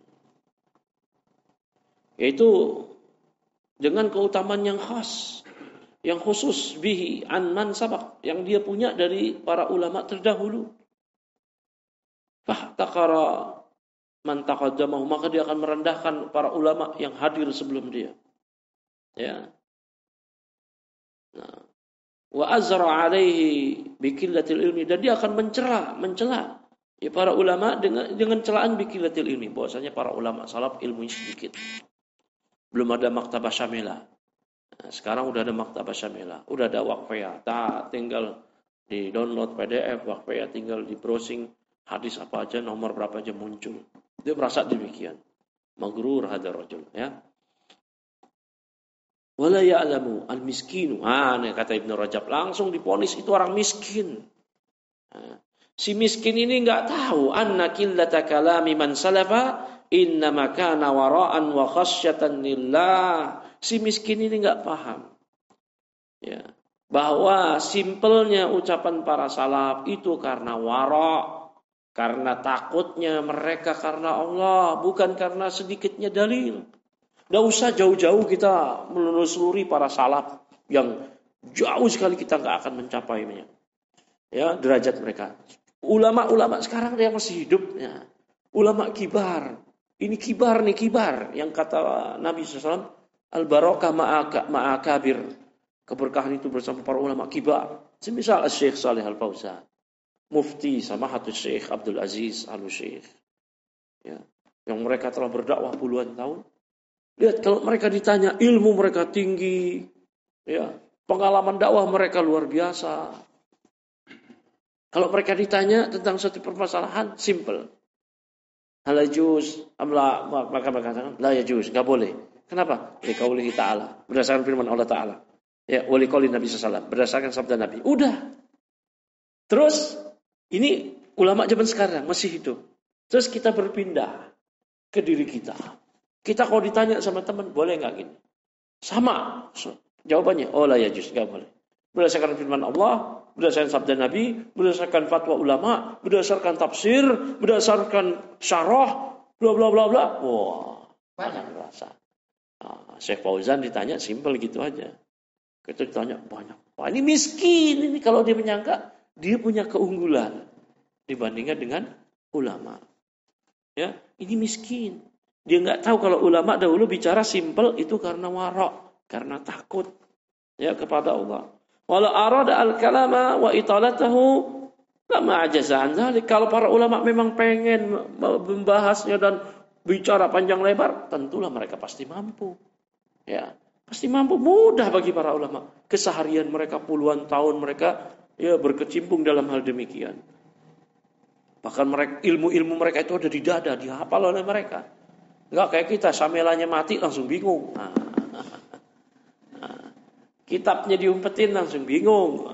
Yaitu dengan keutamaan yang khas, yang khusus bihi an man sabaq, yang dia punya dari para ulama terdahulu. Fahtaqara man taqaddamahu, maka dia akan merendahkan para ulama yang hadir sebelum dia. Ya. Nah, wa azra alaihi biqillatil ilmi, dan dia akan mencela ya para ulama dengan celaan biqillatil ilmi, bahwasanya para ulama salaf ilmunya sedikit. Belum ada maktabah syamilah. Nah, sekarang udah ada maktabah syamilah, udah ada waqfiyah. Tinggal di download PDF waqfiyah, tinggal di browsing hadis apa aja, nomor berapa aja muncul. Dia merasa demikian. Magrur hadzal rajul, ya. Wala ya'lamu al-miskinu. Ini kata Ibnu Rajab, langsung diponis itu orang miskin. Nah, si miskin ini enggak tahu anna qillata kalami man salafa innama kana wara'an wa khasyatan lillah. Si miskin ini enggak paham. Ya, bahwa simpelnya ucapan para salaf itu karena wara', karena takutnya mereka karena Allah, bukan karena sedikitnya dalil. Tidak usah jauh-jauh kita menelusuri para salaf yang jauh sekali kita nggak akan mencapainya. Ya, derajat mereka. Ulama-ulama sekarang dia masih hidup. Ya. Ulama kibar. Ini kibar nih, kibar. Yang kata Nabi SAW, al-barakah ma'akabir. Keberkahan itu bersama para ulama kibar. Semisal Syekh Saleh Al-Fauzan, Mufti Samahatul Syekh Abdul Aziz Al-Syekh. Ya. Yang mereka telah berdakwah puluhan tahun. Lihat, kalau mereka ditanya, ilmu mereka tinggi, ya, pengalaman dakwah mereka luar biasa. Kalau mereka ditanya tentang suatu permasalahan, simple. Hal yajuz, maka katakan, la yajuz, enggak boleh. Kenapa? Liqaulihi ta'ala, berdasarkan firman Allah Ta'ala. Ya, wali qauli Nabi SAW, berdasarkan sabda Nabi. Udah. Terus, ini ulama zaman sekarang masih hidup. Terus kita berpindah ke diri kita. Kita kalau ditanya sama teman, boleh nggak gini? Sama. Jawabannya, oh la yajuz, nggak boleh. Berdasarkan firman Allah, berdasarkan sabda Nabi, berdasarkan fatwa ulama, berdasarkan tafsir, berdasarkan syarah, bla bla bla bla. Wah, banyak rasa. Nah, Syekh Fauzan ditanya simpel gitu aja. Kita ditanya banyak. Wah, ini miskin. Ini kalau dia menyangka dia punya keunggulan dibandingkan dengan ulama. Ya, ini miskin. Dia nggak tahu kalau ulama dahulu bicara simpel itu karena warok, karena takut ya kepada Allah. Wala arada al-kalama wa italatahu lama ajaza an dzalik. Kalau para ulama memang pengen membahasnya dan bicara panjang lebar, tentulah mereka pasti mampu. Ya, pasti mampu, mudah bagi para ulama. Keseharian mereka puluhan tahun mereka ya berkecimpung dalam hal demikian. Bahkan mereka, ilmu-ilmu mereka itu ada di dada, dihafal oleh mereka. Enggak kayak kita, samelanya mati langsung bingung. Kitabnya diumpetin langsung bingung.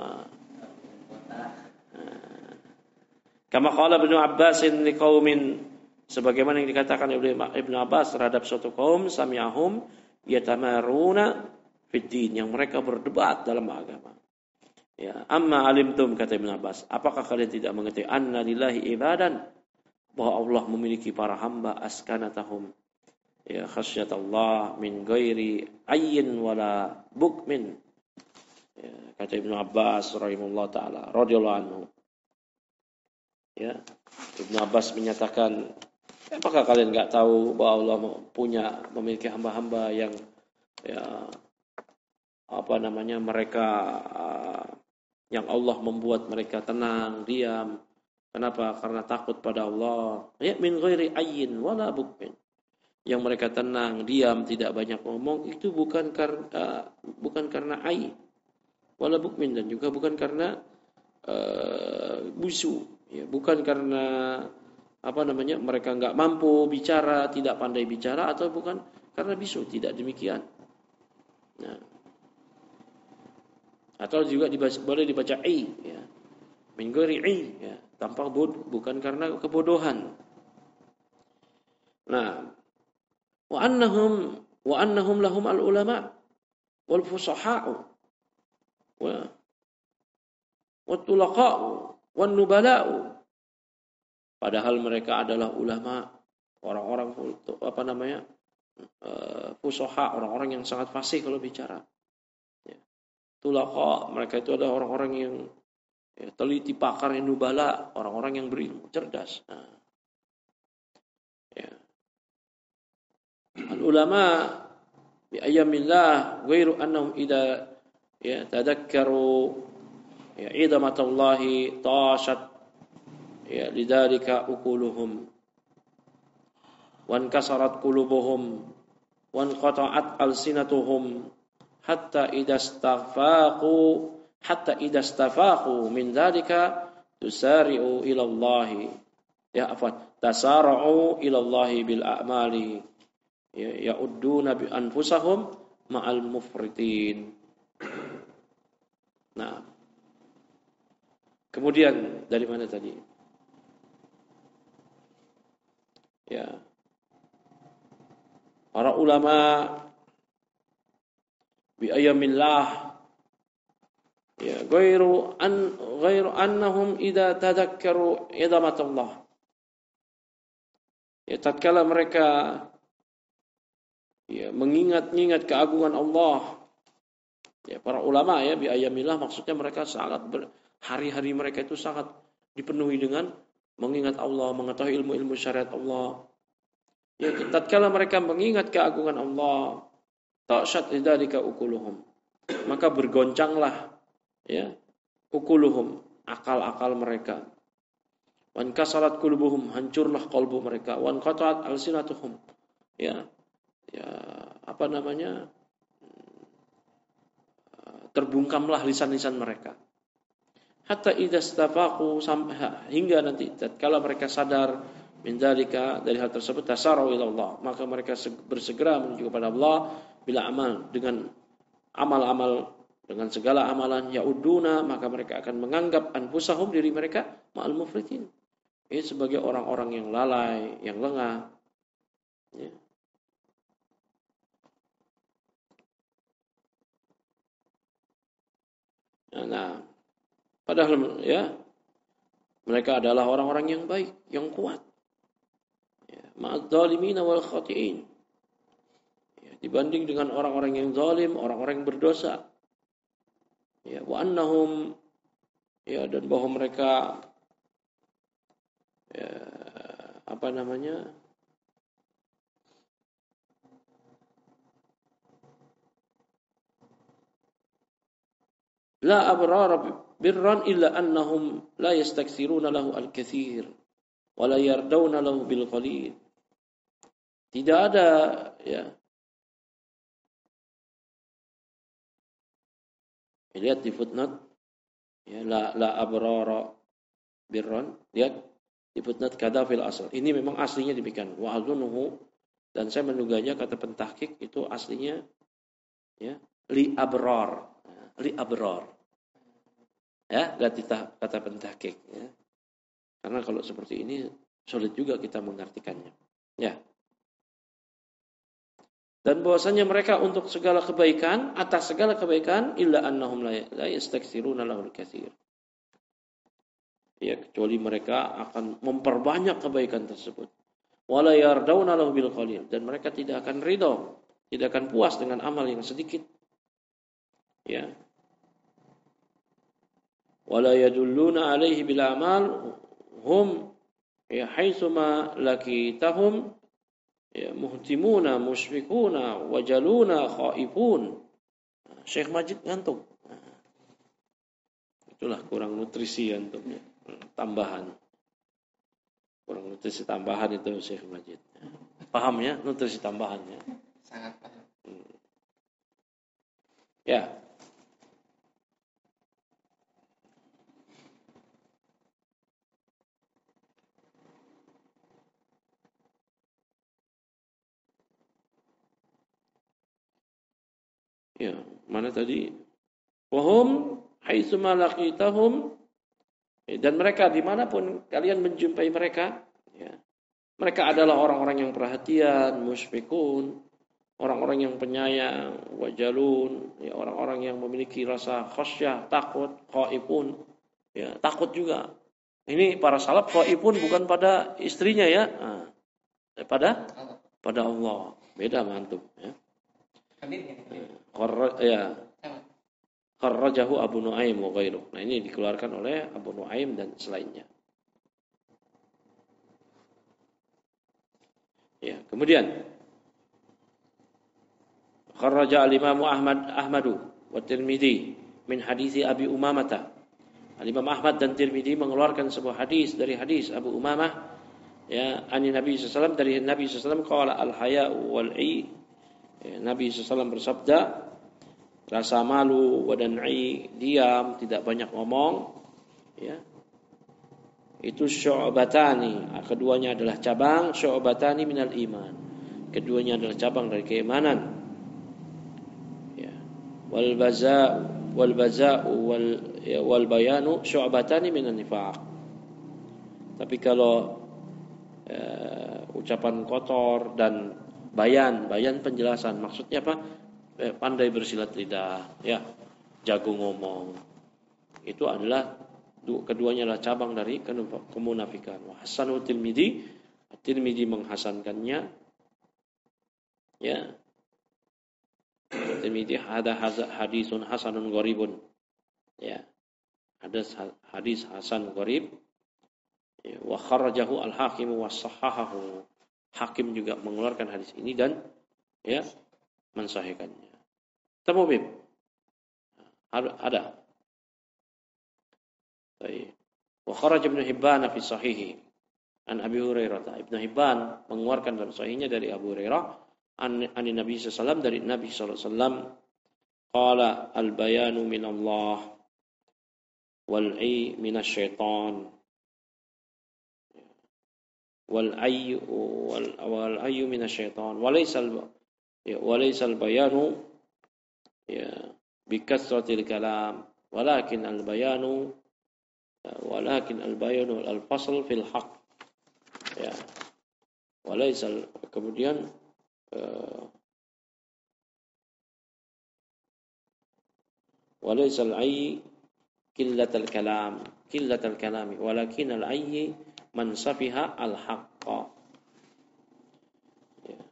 Kama qala Ibnu Abbas liqaumin, sebagaimana yang dikatakan oleh Ibnu Abbas terhadap suatu kaum, sami'ahum yatamaruna fid din, yang mereka berdebat dalam agama. Ya, amma alimtum, kata Ibnu Abbas, apakah kalian tidak mengetahui anna lillahi ibadan, bahwa Allah memiliki para hamba askanatahum ya khasyatullah min ghairi ayyin wala bukmin. Ya, kata Ibnu Abbas rahimahullah taala radhiyallahu anhu. Ya, Ibnu Abbas menyatakan, apakah kalian enggak tahu bahwa Allah memiliki hamba-hamba yang ya mereka yang Allah membuat mereka tenang, diam. Kenapa? Karena takut pada Allah. Ya, min ghairi ayyin wala bukmin. Yang mereka tenang, diam, tidak banyak ngomong, itu bukan karena ai wala bukmin, dan juga bukan karena busu, ya, bukan karena mereka enggak mampu bicara, tidak pandai bicara, atau bukan karena bisu, tidak demikian. Nah, atau juga boleh dibaca ai, ya, min ghairi ai, ya, tanpa bukan karena kebodohan. Nah, wa annahum lahum al-ulama wal fusaha'u wa tulaqa'u wan nubala'u. Padahal mereka adalah ulama, orang-orang fusaha, orang-orang yang sangat fasih kalau bicara. Ya. Tulaqa, mereka itu adalah orang-orang yang teliti, pakar, yang nubala, orang-orang yang berilmu, cerdas. Nah, ya. Al-ulama bi ayyamillah ghairu annahum idza tadakkaru idamatallahi tashat lidzalika uquluhum wan kasarat qulubuhum wan qata'at alsinatuhum hatta idastafaqu min dzalika tusari'u ila Allah tasara'u ila Allah bil a'mali ya'udduna bi anfusahum ma'al mufritin. Nah, kemudian dari mana tadi? Ya, para ulama bi ayyamillah ghairu annahum idza tadakkaru idamatullah. Tatkala mereka mengingat-ingat keagungan Allah. Para ulama bi ayyamillah maksudnya mereka sangat hari-hari mereka itu sangat dipenuhi dengan mengingat Allah, mengetahui ilmu-ilmu syariat Allah. Tatkala mereka mengingat keagungan Allah, ta'shat lidzalika uquluhum. Maka bergoncanglah uquluhum, akal-akal mereka. Wan kasarat qulubuhum, hancurlah kalbu mereka. Wan qata'at alsinatuhum. Terbungkamlah lisan-lisan mereka. Hatta idastafaqu, hingga nanti tatkala mereka sadar min dzalika, dari hal tersebut, tasarau ila Allah, maka mereka bersegera menuju kepada Allah bila amal, dengan amal-amal, dengan segala amalan, yauduna, maka mereka akan menganggap anfusahum, diri mereka, ma'al mufritin, sebagai orang-orang yang lalai, yang lengah. Nah, padahal mereka adalah orang-orang yang baik, yang kuat. Ma'adz-dhalimina wal khati'in. Dibanding dengan orang-orang yang zalim, orang-orang yang berdosa. Wa annahum, dan bahwa mereka la abrara birran illa annahum la yastakthiruna lahu al-katsir wa la yardawna lahu bil qalil. Tidak ada lihat di footnote la abrara birran, lihat di footnote kada fil asl. Ini memang aslinya demikian. Wa azunuhu, dan saya menduganya kata pentahqiq itu aslinya li abrar. Li abrar. Lihat kata pentahqiq. Karena kalau seperti ini sulit juga kita mengartikannya. Dan bahwasanya mereka untuk segala kebaikan, atas segala kebaikan, illa annahum la yastakthiruna lahul katsir. Kecuali mereka akan memperbanyak kebaikan tersebut. Wala yardawna lahu bil qalil, dan mereka tidak akan ridho, tidak akan puas dengan amal yang sedikit. Wala yadulluna alaihi bil amal hum haitsuma lakitahum muhtimuna musyfiquna wajaluna khaifun. Syekh Majid ngantuk. Itulah kurang nutrisi antumnya. Tambahan. Kurang nutrisi tambahan itu Syekh Majid. Paham ya nutrisi tambahannya?
Sangat paham.
Mana tadi? Wahum haitsuma laqitahum, dan mereka dimanapun kalian menjumpai mereka, Mereka adalah orang-orang yang perhatian, musfikun, orang-orang yang penyayang, wajalun, ya, orang-orang yang memiliki rasa khasyah, takut, khaifun, ya, takut juga. Ini para salaf khaifun bukan pada istrinya ya, pada Allah. Beda mantuk ya. Ya. Kharrajahu Abu Nuaim wa ghairuh. Nah, ini dikeluarkan oleh Abu Nuaim dan selainnya. Ya, kemudian kharraja al-Imam Ahmadu wa Tirmidzi min hadis Abi Umamah. Al-Imam Ahmad dan Tirmidzi mengeluarkan sebuah hadis dari hadis Abu Umamah, ya, ani Nabi sallallahu alaihi wasallam, dari Nabi sallallahu alaihi wasallam, qala al-haya'u wal-'i. Ya, Nabi sallallahu alaihi wasallam bersabda, rasa malu, wadan'i, diam, tidak banyak ngomong, ya, itu syu'batani, keduanya adalah cabang, syu'batani minal iman, keduanya adalah cabang dari keimanan, ya. Wal baza'u wal bayanu syu'batani minan nifaq. Tapi kalau ucapan kotor dan bayan penjelasan, maksudnya apa? Pandai bersilat lidah, ya, jago ngomong, itu adalah keduanya adalah cabang dari kemunafikan. Wa hasanu Tirmidzi menghasankannya, ya. Tirmidzi ada hadisun hasanun gharibun, ya, ada hadis hasan gharib, ya. Wa kharrajahu al-Hakim wa sahahahu, Hakim juga mengeluarkan hadis ini dan, ya, mensahihkannya. Tamubib ada. Baik. Wa kharaja Ibnu Hibban fi sahihi an Abi Hurairah. Ibnu Hibban mengeluarkan dalam sahihnya dari Abu Hurairah an Nabi sallallahu alaihi wasallam, dari Nabi sallallahu alaihi wasallam, qala al-bayanu min Allah wal-'i minasy syaitan wal-'ayyu minasy syaitan walaysa al-bayanu, ya, bikasratil kalam walakin al-bayanu al-fasl fil haqq, ya, walaysa, kemudian walaysa al-'ayy qillatal kalami walakin al-'ayy man safiha al-haqqa, ya.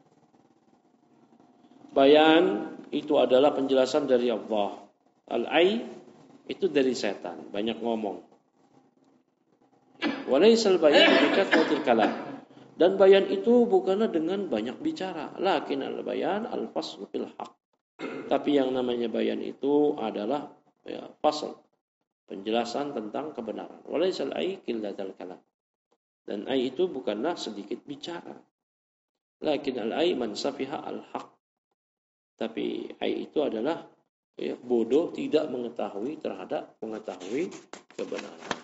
Bayan itu adalah penjelasan dari Allah. Al-'ayy itu dari setan, banyak ngomong. Walaysal bayan bikathratil kalam, dan bayan itu bukanlah dengan banyak bicara. Lakin al-bayan al-fasl fil haqq, tapi yang namanya bayan itu adalah, ya, fasl, penjelasan tentang kebenaran. Walaysal ay qillatal kalam, dan ay itu bukanlah sedikit bicara. Lakin al-ay man safiha al-haqq, tapi ay itu adalah, ya, bodoh, tidak mengetahui kebenaran.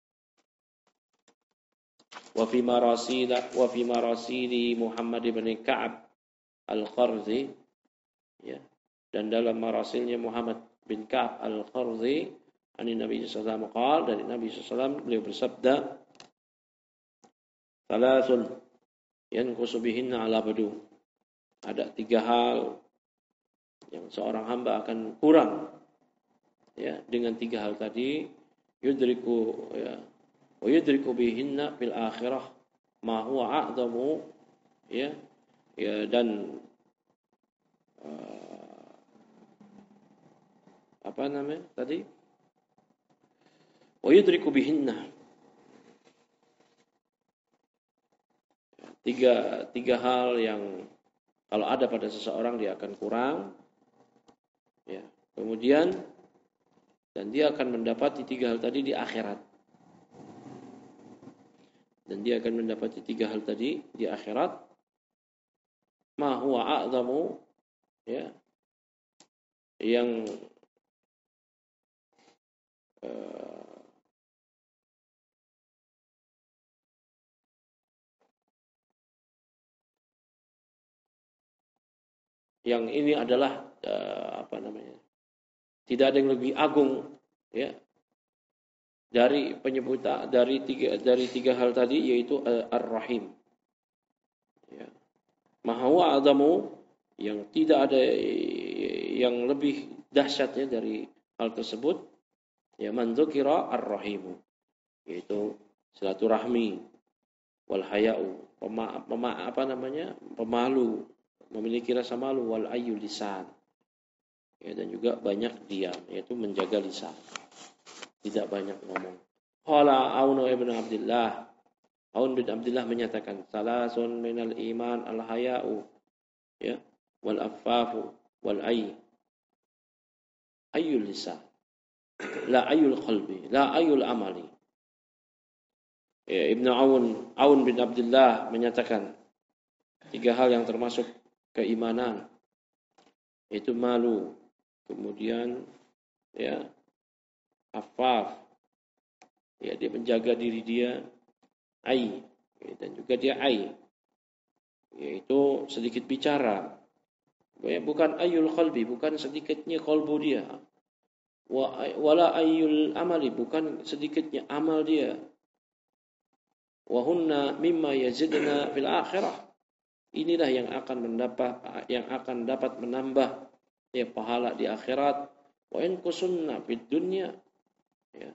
Wa fi marasili Muhammad bin Ka'ab al-Qarzi, ya, dan dalam marasilnya Muhammad bin Ka'ab al-Qarzi, ani Nabi sallallahu alaihi wasallam, dari Nabi sallallahu alaihi wasallam, beliau bersabda, salasun yanqusu bihinna ala badu, ada 3 hal yang seorang hamba akan kurang, ya, dengan 3 hal tadi, yudriku, ya, wa yudriku bihinna fil akhirah ma huwa a'zamu, ya, ya, dan apa namanya tadi, wa yudriku bihinna, tiga hal yang kalau ada pada seseorang dia akan kurang, ya, kemudian dan dia akan mendapati 3 hal tadi di akhirat. Dan dia akan mendapati 3 hal tadi di akhirat. Ma huwa a'zamu, ya, yang yang ini adalah apa namanya? Tidak ada yang lebih agung, ya, dari penyebutan dari tiga hal tadi, yaitu ar-rahim, Mahawa adamu, yang tidak ada yang lebih dahsyatnya dari hal tersebut, ya man dzukira ar-rahimu, yaitu silaturahmi, wal haya'u, pemalu, memiliki rasa malu, wal ayyu lisan, ya, dan juga banyak diam, yaitu menjaga lisan, tidak banyak ngomong. Qala Aun ibn Abdullah, Aun bin Abdullah menyatakan, salasun minal iman al-haya'u, ya, wal afafu, wal ayyul lisan, la ayyul qalbi, la ayyul amali. Ya, Ibnu Aun bin Abdullah menyatakan 3 hal yang termasuk keimanan, yaitu malu, kemudian ya afaf, ya dia menjaga diri dia, ya, dan juga dia yaitu sedikit bicara, ya, bukan ayyul qalbi, bukan sedikitnya qalbu dia, wala ayyul amali, bukan sedikitnya amal dia. Wahunna mimma yazidna fil akhirah. Inilah yang akan dapat menambah ya pahala di akhirat. Wa in kusunna fid dunya, ya.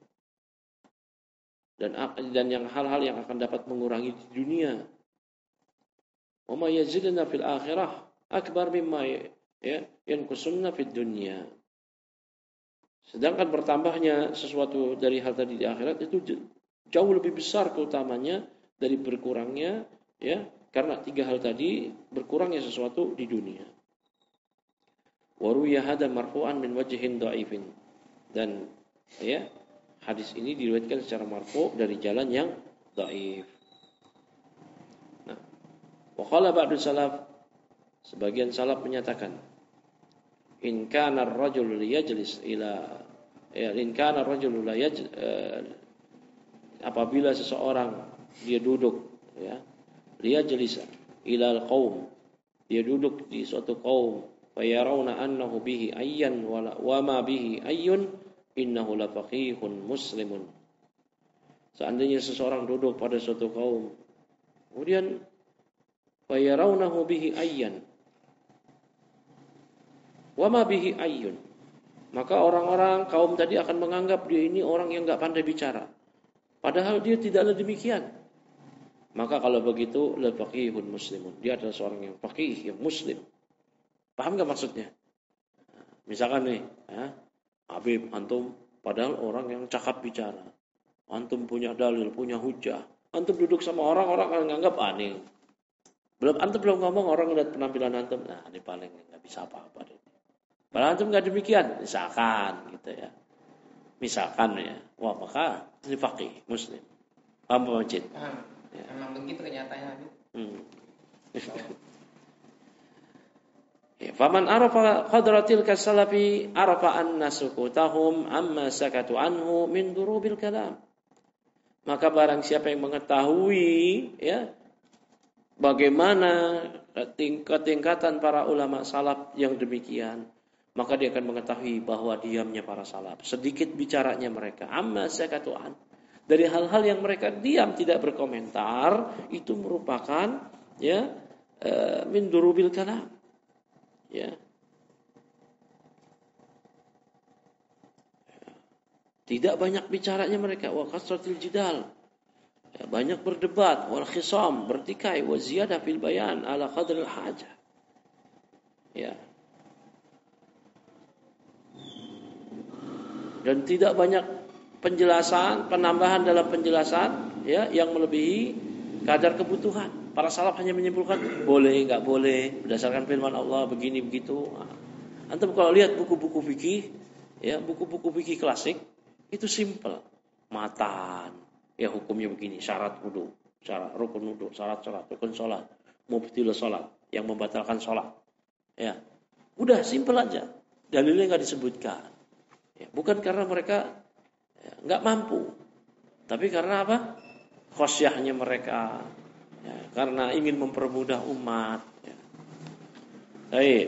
Dan yang hal-hal yang akan dapat mengurangi di dunia. Wa ma yazidna fil akhirah akbar mimma ya yankusunna fid dunya. Sedangkan bertambahnya sesuatu dari hal tadi di akhirat itu jauh lebih besar keutamanya dari berkurangnya, ya, karena 3 hal tadi, berkurangnya sesuatu di dunia. Wa ruwiya hadza marfu'an min wajhin dha'ifin, dan ya hadis ini diriwayatkan secara marfu' dari jalan yang dhaif. Nah, wa qala ba'du salaf, sebagian salaf menyatakan, in kana ar-rajulu yajlis ila in kana ar-rajulu la apabila seseorang dia duduk, ya, liyajlisa ilal qaum, dia duduk di suatu kaum, fayarawna annahu bihi ayyan wa ma bihi ayyun innahu lafaqihun muslimun. Seandainya seseorang duduk pada suatu kaum, kemudian fayarawnahu bihi ayyan wa ma bihi ayyun, maka orang-orang kaum tadi akan menganggap dia ini orang yang enggak pandai bicara. Padahal dia tidaklah demikian. Maka kalau begitu, la faqihun muslimun. Dia adalah seorang yang faqih, yang muslim. Paham enggak maksudnya? Misalkan nih, Habib, antum padahal orang yang cakap bicara. Antum punya dalil, punya hujah. Antum duduk sama orang-orang akan menganggap aneh. Antum belum ngomong, orang lihat penampilan antum, nah ini paling enggak bisa apa-apa. Padahal antum enggak demikian, misalkan gitu ya. Misalkan ya, wah maka ini faqih muslim. Paham Pak Majid?
Ya. Memang begitu kenyataannya.
Ya, faman arafa qadratil kasalafi arafa anna sukutahum amma sakatu anhu min durubil kalam. Maka barang siapa yang mengetahui, ya, bagaimana tingkatan para ulama salaf yang demikian, maka dia akan mengetahui bahwa diamnya para salaf, sedikit bicaranya mereka, amma sakatu'an, dari hal-hal yang mereka diam tidak berkomentar, itu merupakan ya min durubil kalam, ya. Tidak banyak bicaranya mereka, wa kasratil jidal, ya, banyak berdebat, wal khisam, bertikai, wa ziyadah fil bayan ala qadril hajah, ya. Dan tidak banyak penjelasan, penambahan dalam penjelasan, ya, yang melebihi kadar kebutuhan. Para salaf hanya menyimpulkan boleh, enggak boleh, berdasarkan firman Allah begini begitu. Antum kalau lihat buku-buku fikih, ya, buku-buku fikih klasik itu simple, matan, ya hukumnya begini, syarat wudu, syarat rukun wudu, syarat salat, rukun salat, mubtilus salat, yang membatalkan salat. Ya. Udah simple aja. Dalilnya enggak disebutkan. Ya, bukan karena mereka enggak mampu, tapi karena apa? Khosyahnya mereka, ya, karena ingin mempermudah umat, ya. Baik.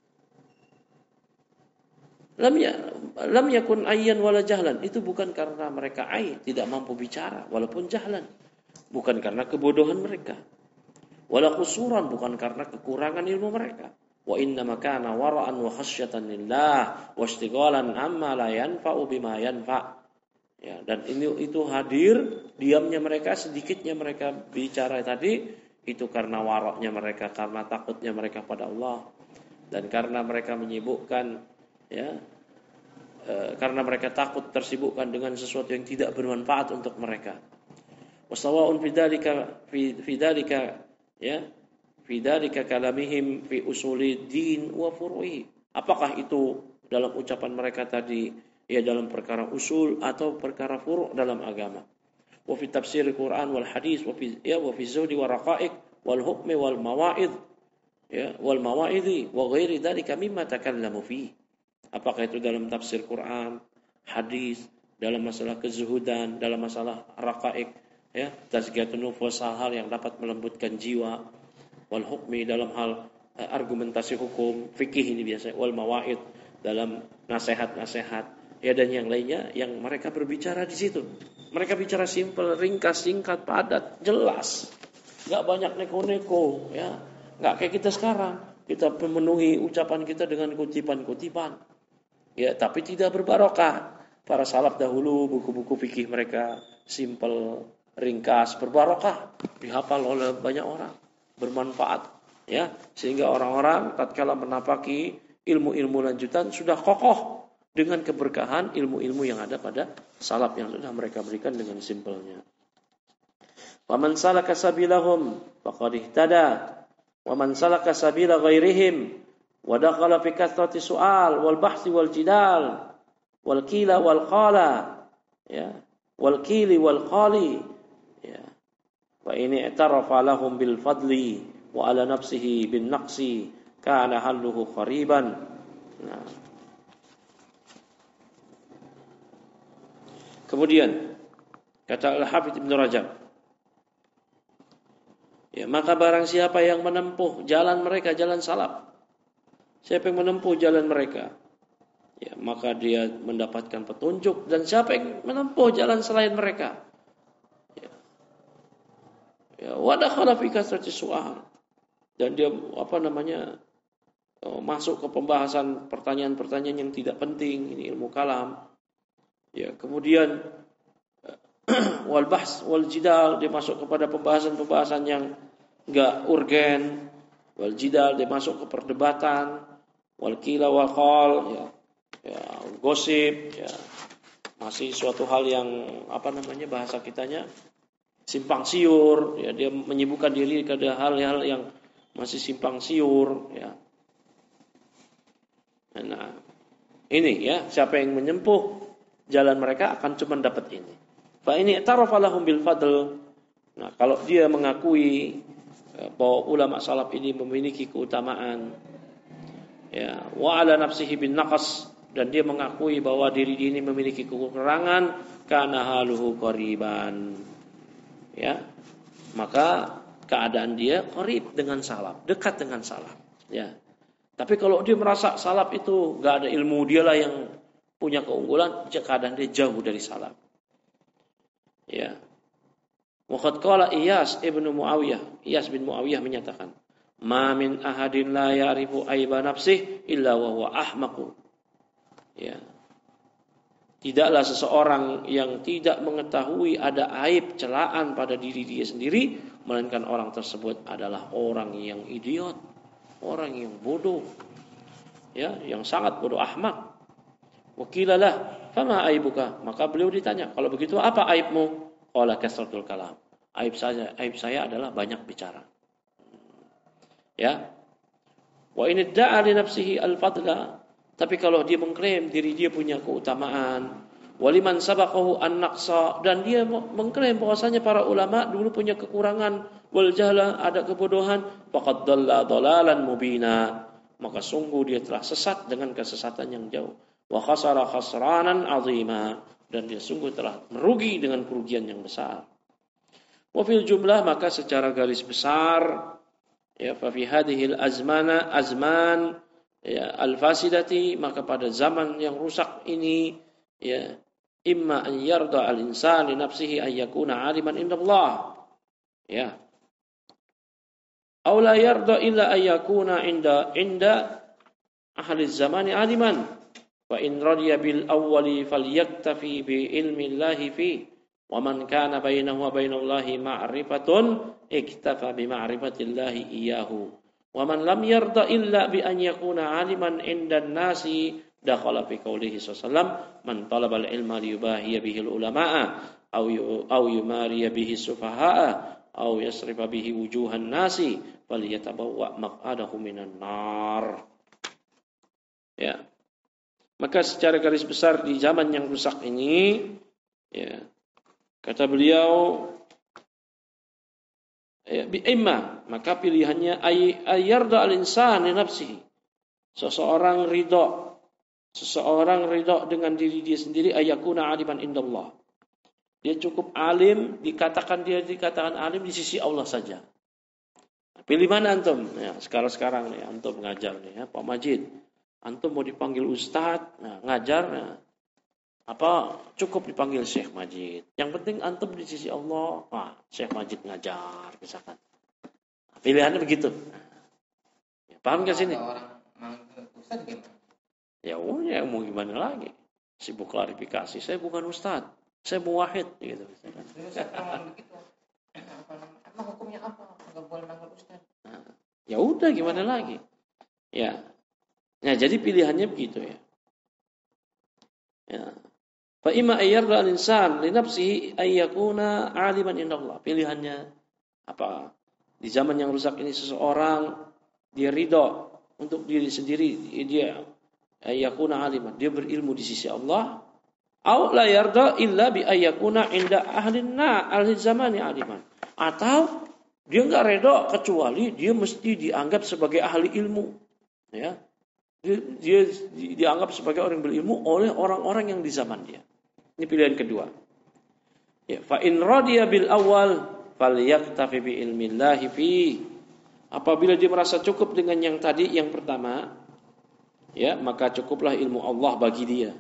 Lam yakun ayyan wala jahlan, itu bukan karena mereka tidak mampu bicara walaupun jahlan, bukan karena kebodohan mereka. wala qusuran, bukan karena kekurangan ilmu mereka. Wa innama kana wara'an wa khasyatan lillah wa istighalan amma la yanfa'u bima yanfa'. Ya, dan itu hadir diamnya mereka, sedikitnya mereka bicara tadi itu karena waraknya mereka, karena takutnya mereka pada Allah, dan karena mereka menyibukkan, ya, karena mereka takut tersibukkan dengan sesuatu yang tidak bermanfaat untuk mereka. Wasawa'un fidzalika ya fidzalika kalamihim fi usuliddin wa furu'i. Apakah itu dalam ucapan mereka tadi ya dalam perkara usul atau perkara furu' dalam agama? Wa fi tafsir Al-Qur'an wal hadis wa fi zuhdi wa raqa'iq wal hukmi wal mawa'id ya wal mawa'idhi wa ghairi dzalika mimma takallamu fi. Apakah itu dalam tafsir Quran, hadis, dalam masalah kezuhudan, dalam masalah raqa'iq ya, tazkiyatun nufus, hal yang dapat melembutkan jiwa, wal hukmi dalam hal argumentasi hukum, fikih ini biasa, wal mawa'id dalam nasihat-nasihat ya, dan yang lainnya yang mereka berbicara di situ. Mereka bicara simpel, ringkas, singkat, padat, jelas. Enggak banyak neko-neko ya. Enggak kayak kita sekarang. Kita memenuhi ucapan kita dengan kutipan-kutipan. Ya, tapi tidak berbarokah. Para salaf dahulu buku-buku fikih mereka simpel, ringkas, berbarokah, dihafal oleh banyak orang, bermanfaat ya, sehingga orang-orang tatkala menapaki ilmu-ilmu lanjutan sudah kokoh dengan keberkahan ilmu-ilmu yang ada pada salaf yang sudah mereka berikan dengan simpelnya. Wa man salaka sabilahum faqad ihtada wa man salaka sabila ghairihim wa dakhala fi kathrati su'al wal bahthi wal jidal wal qila wal qala ya wal qili wal qali ya wa ini i'tarafa lahum bil fadli wa ala nafsihi bin naqsi kana halluhu qariban. Nah, kemudian kata Al-Hafidz Ibnu Rajab, ya, maka barang siapa yang menempuh jalan mereka, jalan salaf, siapa yang menempuh jalan mereka, ya, maka dia mendapatkan petunjuk. Dan siapa yang menempuh jalan selain mereka, ya, wadakhala fi kasrati su'al, dan dia masuk ke pembahasan pertanyaan-pertanyaan yang tidak penting, ini ilmu kalam. Ya, kemudian wal bahs wal jidal, dia masuk kepada pembahasan-pembahasan yang enggak urgen. Wal jidal, dia masuk ke perdebatan. Wal qila wal qal, ya gosip, ya masih suatu hal yang bahasa kitanya simpang siur, ya, dia menyibukkan diri pada hal-hal yang masih simpang siur ya. Nah, ini ya, siapa yang menyempuh jalan mereka akan cuma dapat ini. Fa ini i'tarafa lahum bil fadl. Nah, kalau dia mengakui bahwa ulama salaf ini memiliki keutamaan, ya, wa ala nafsihi bin naqas, dan dia mengakui bahwa diri dia ini memiliki kekurangan, kana haluhu qariban. Ya, maka keadaan dia qarib dengan salaf, dekat dengan salaf. Ya. Tapi kalau dia merasa salaf itu enggak ada ilmu, dialah yang punya keunggulan, keadaan dia jauh dari salaf. Ya. Waqad qala Iyas bin Muawiyah menyatakan, "Ma min ahadin la ya'rifu aiba nafsihi illa wa huwa ahmaqu." Ya. Tidaklah seseorang yang tidak mengetahui ada aib celaan pada diri dia sendiri, melainkan orang tersebut adalah orang yang idiot, orang yang bodoh. Ya, yang sangat bodoh, ahmak. Wakilalah, fama aibuka? Maka beliau ditanya, kalau begitu apa aibmu? Qala kasratul kalam. Aib saya adalah banyak bicara. Ya. Wa in idda'a li nafsihi al-fadla, tapi kalau dia mengklaim diri dia punya keutamaan, waliman sabaqahu an-naqsa, dan dia mengklaim bahwasanya para ulama dulu punya kekurangan, wal jahla, ada kebodohan, faqad dhalla dhalalan mubina, maka sungguh dia telah sesat dengan kesesatan yang jauh. Wa khasara khasranan 'azima, dan dia sungguh telah merugi dengan kerugian yang besar. Wa fil jumlah, maka secara garis besar, ya, fa fi hadhil azman ya al-fasidati, maka pada zaman yang rusak ini, ya, imma an yarda al-insan li nafsihi an yakuna aliman indallah. Ya. Aw la yarda illa ayyakuna inda ahli zamani aliman. Wa in radiya bil awwali falyaktafi bi ilmi Allahi fi. Wa man kana bainahu wa bainallahi ma'rifatun iktafa bi ma'rifatillahi iyyahu. Wa man lam yarda illa bi an yakuna aliman inda nasi dakhala fi qoulihi sallallahu man talaba al-ilma liyubahiya bihi al-ulama'a aw yumariya bihi sufaha'a aw yasrifa bihi wujuhan nasi falyatabawwa maq'adahu minan nar. Ya. Maka secara garis besar di zaman yang rusak ini, ya, kata beliau, ya, bi'imma, maka pilihannya ayyarda al-insan li nafsihi. Seseorang ridha dengan diri dia sendiri, ayakuna aliman indallah. Dia cukup alim, dikatakan alim di sisi Allah saja. Pilih mana antum? Ya, sekarang nih antum ngajar nih ya, Pak Majid. Antum mau dipanggil ustaz, ngajar, apa cukup dipanggil Syekh Majid. Yang penting antum di sisi Allah, Syekh Majid ngajar misalkan. Pilihannya begitu. Ya, paham ke sini?
Orang manggil ustaz gimana?
Ya mau gimana lagi? Sibuk klarifikasi, saya bukan ustaz, saya muwahhid gitu misalkan.
Begitu. Apa hukumnya apa? Enggak boleh manggil ustaz.
Ya udah gimana lagi? Ya. Nah, jadi pilihannya begitu ya. Ya. Fa imma ayyarda al-insan li nafsihi ayyakuna aliman indallah. Pilihannya apa? Di zaman yang rusak ini seseorang dia ridha untuk diri sendiri, dia ayyakuna aliman, dia berilmu di sisi Allah. Au la yarda illa bi ayyakuna inda ahli zamani aliman. Atau dia enggak ridha kecuali dia mesti dianggap sebagai ahli ilmu. Ya. Dia dianggap sebagai orang berilmu oleh orang-orang yang di zaman dia. Ini pilihan kedua. Ya, fa in radiya bil awal falyaktafi bi ilmillahi fi. Apabila dia merasa cukup dengan yang tadi, yang pertama, ya, maka cukuplah ilmu Allah bagi dia.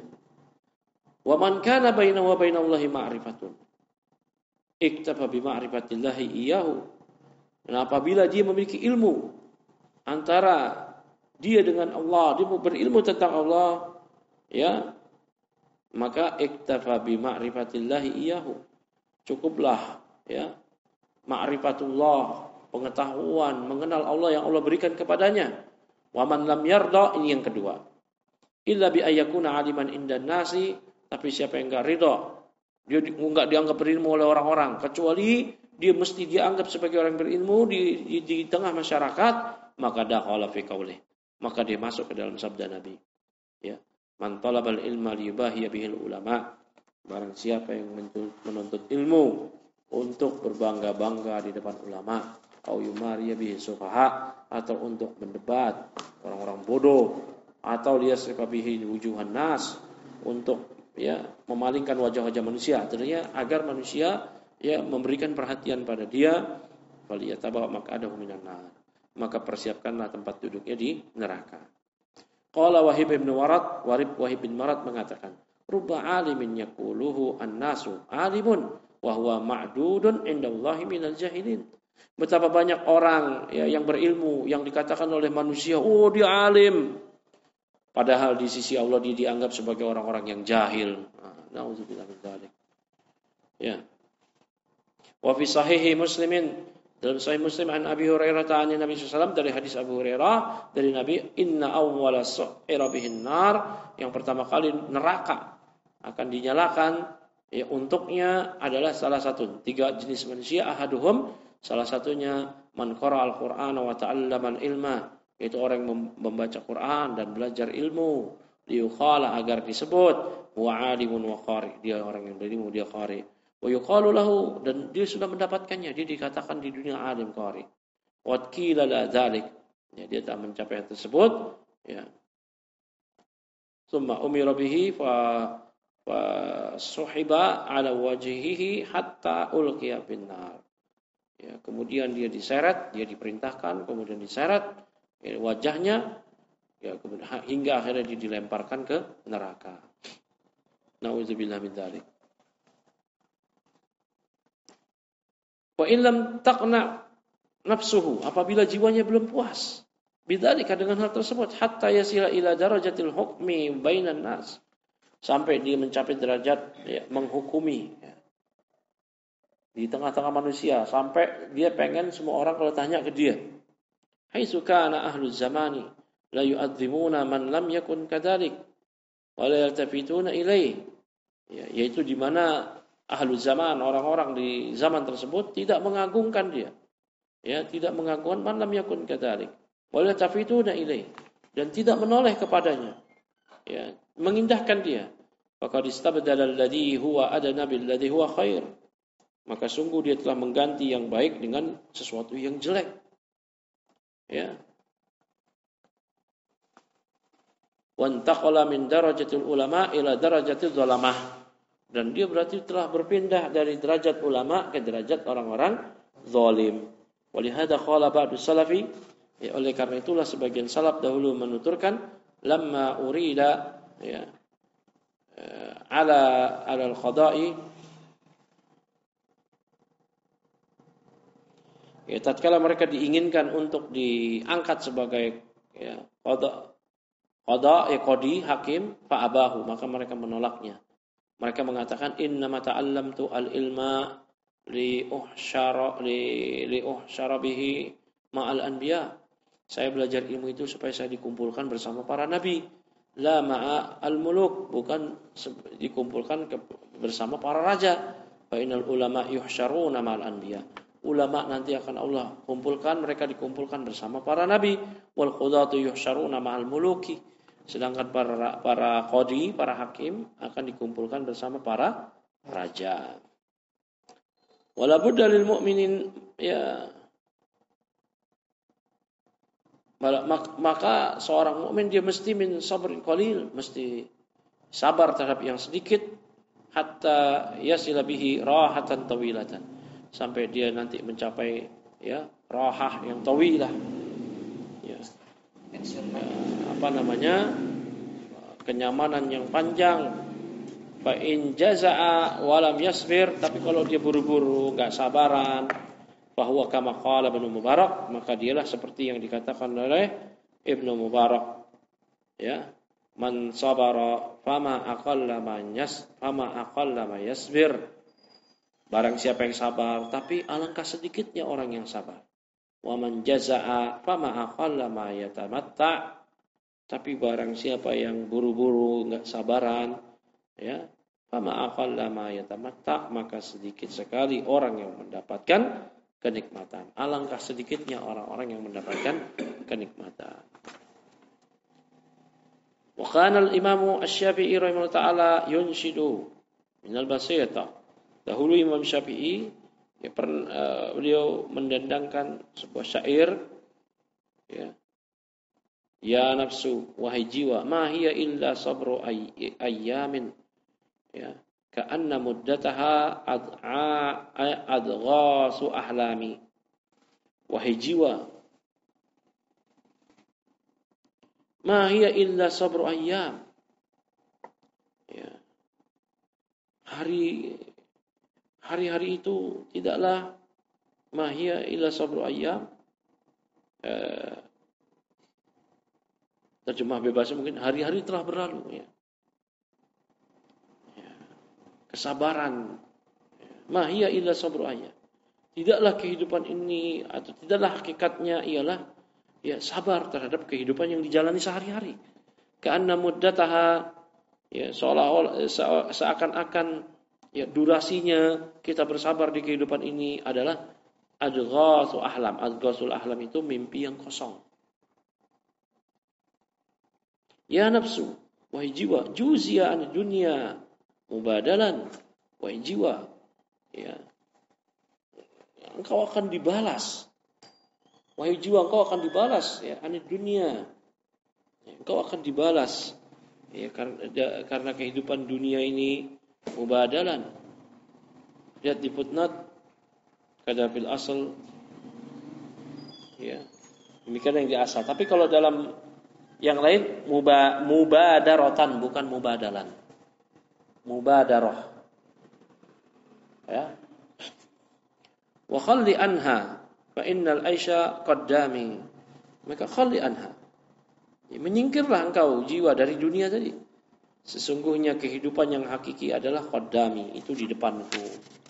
Wa man kana bainahu wa bainallahi ma'rifatun iktafa bi ma'rifatillahi iyyahu. Dan apabila dia memiliki ilmu antara dia dengan Allah, dia berilmu tentang Allah, ya, maka iktafa bi ma'rifatillahi iyyahu. Cukuplah, ya, ma'rifatullah, pengetahuan, mengenal Allah yang Allah berikan kepadanya. Wa man lam yarda, ini yang kedua. Illa bi ayyakuna aliman indan nasi, tapi siapa yang enggak ridha, dia enggak dianggap berilmu oleh orang-orang, kecuali dia mesti dianggap sebagai orang berilmu di tengah masyarakat, maka dakhala fi qaulih. Maka dia masuk ke dalam sabda Nabi. Ya, man talabal ilma liyubahiya bihil ulama. Barang siapa yang menuntut ilmu untuk berbangga-bangga di depan ulama, au yumariya bihi sufaha, atau untuk mendebat orang-orang bodoh, atau liyasrifa bihi wujuhan nas, untuk ya memalingkan wajah-wajah manusia, artinya agar manusia ya memberikan perhatian pada dia, faliyatabawa maq'adahu minan nar. Maka persiapkanlah tempat duduknya di neraka. Qala Wahib bin Marad mengatakan, rubba alimin yaquluhu an-nasu alimun wa huwa ma'dudun indallahi minal jahilin. Betapa banyak orang ya, yang berilmu yang dikatakan oleh manusia, oh dia alim, padahal di sisi Allah dia dianggap sebagai orang-orang yang jahil. Nauzubillah min dzalik. Ya. Wa fi sahihi Muslimin, dalam Sahih Muslim an Abi Hurairah ta'ala Nabi SAW, dari hadis Abu Hurairah dari Nabi, inna awwala su'ira bihin nar, yang pertama kali neraka akan dinyalakan ya untuknya adalah salah satu tiga jenis manusia, ahaduhum, salah satunya man qara al-Qur'an wa ta'allama al-ilma, yaitu orang yang membaca Quran dan belajar ilmu, liyukhala, agar disebut wa alimun wa qari, dia orang yang berilmu, dia qari. Wa yuqalu lahu, dan dia sudah mendapatkannya, dia dikatakan di dunia alim qari. Wa qila la dzalik, ya, dia tak mencapai yang tersebut, ya. Tsumma umira bihi fa suhiba ala wajhihi hatta ulqiya finnar. Ya, kemudian dia diseret, dia diperintahkan, kemudian diseret ya, wajahnya, ya, kemudian hingga akhirnya dia dilemparkan ke neraka. Nauzubillah min dzalik. Wa illam taqna nafsuhu, apabila jiwanya belum puas. Bidzalika, dengan hal tersebut, hatta yasila ila darajatil hukmi bainan nas, sampai dia mencapai derajat menghukumi di tengah-tengah manusia, sampai dia pengen semua orang kalau tanya ke dia. Haitsu kana ahluz zamani la yu'adzimuna man lam yakun kadzalik wa la yaltafituna ilaih. Yaitu di mana ahluz zaman, orang-orang di zaman tersebut tidak mengagungkan dia. Tidak mengagungkan man lam yakun kadzalik. Wala tafituna ilaih, dan tidak menoleh kepadanya, mengindahkan dia. Faqad istabdala alladhi huwa adna billadhi huwa khair, maka sungguh dia telah mengganti yang baik dengan sesuatu yang jelek. Wa intaqala min darajatil ulama ila darajatil zalamah, dan dia berarti telah berpindah dari derajat ulama ke derajat orang-orang zalim. Walihada qala ba'du salafi, oleh karena itulah sebagian salaf dahulu menuturkan, lamma urida ala al-qada'i, tatkala mereka diinginkan untuk diangkat sebagai qadi, hakim, fa'abahu, maka mereka menolaknya. Mereka mengatakan, innama ta'allamtu al-ilma li uhsyara bihi ma'al anbiya. Saya belajar ilmu itu supaya saya dikumpulkan bersama para nabi. La ma'a al-muluk, bukan dikumpulkan bersama para raja. Fa innal ulama yuhsyaruna ma'al anbiya. Ulama nanti akan Allah kumpulkan, mereka dikumpulkan bersama para nabi. Wal qudatu yuhsyaruna ma'al muluki. Sedangkan para qadi, para hakim akan dikumpulkan bersama para raja. Wala budda lil mu'minin, maka seorang mukmin dia mesti min sabrin qalil, mesti sabar terhadap yang sedikit, hatta yasila bihi rahatan tawilatan, sampai dia nanti mencapai rahah yang tawilah, kenyamanan yang panjang. Fa in jazaa wa lam yasbir, tapi kalau dia buru-buru, enggak sabaran, bahwa kama qala Ibnu Mubarak, maka dialah seperti yang dikatakan oleh Ibnu Mubarak, man sabara fama aqalla ma yasbir, barang siapa yang sabar tapi alangkah sedikitnya orang yang sabar. Wa man jazaa fama aqalla ma yatamatta, tapi barang siapa yang buru-buru enggak sabaran, fama aqalla ma yatamatta, maka sedikit sekali orang yang mendapatkan kenikmatan. Alangkah sedikitnya orang-orang yang mendapatkan kenikmatan. Wa kana al-Imam Asy-Syafi'i rahimahullah taala yunshidu min al-basita. Dahulu Imam Syafi'i beliau mendendangkan sebuah syair, ya nafsu, wahai jiwa, ma hiya illa sabru ayyamin, ka'anna muddataha adghasu ahlami. Wahai jiwa, ma hiya illa sabru ayyam, hari-hari itu tidaklah, ma hiya illa sabru ayyam, terjemah bebasnya mungkin hari-hari telah berlalu, kesabaran. Mahia illa sabru ayat. Tidaklah kehidupan ini, atau tidaklah hakikatnya ialah sabar terhadap kehidupan yang dijalani sehari-hari. Ka'anna muddataha, seolah-olah seakan-akan durasinya kita bersabar di kehidupan ini adalah adghasul ahlam. Adghasul ahlam itu mimpi yang kosong. Ya nafsu, wahai jiwa, juzia an dunya mubadalan, wahai jiwa, engkau akan dibalas. Wahai jiwa, engkau akan dibalas, anid dunia. Engkau akan dibalas, karena kehidupan dunia ini mubadalan. Lihat di footnote, kada fil asal, demikian yang di asal. Tapi kalau dalam yang lain mubadaratan, bukan mubadalan. Mubadarah, wa khalli anha fa fa innal aisha qaddami, maka khalli anha. Menyingkirlah engkau jiwa dari dunia tadi. Sesungguhnya kehidupan yang hakiki adalah qaddami, itu di depanku.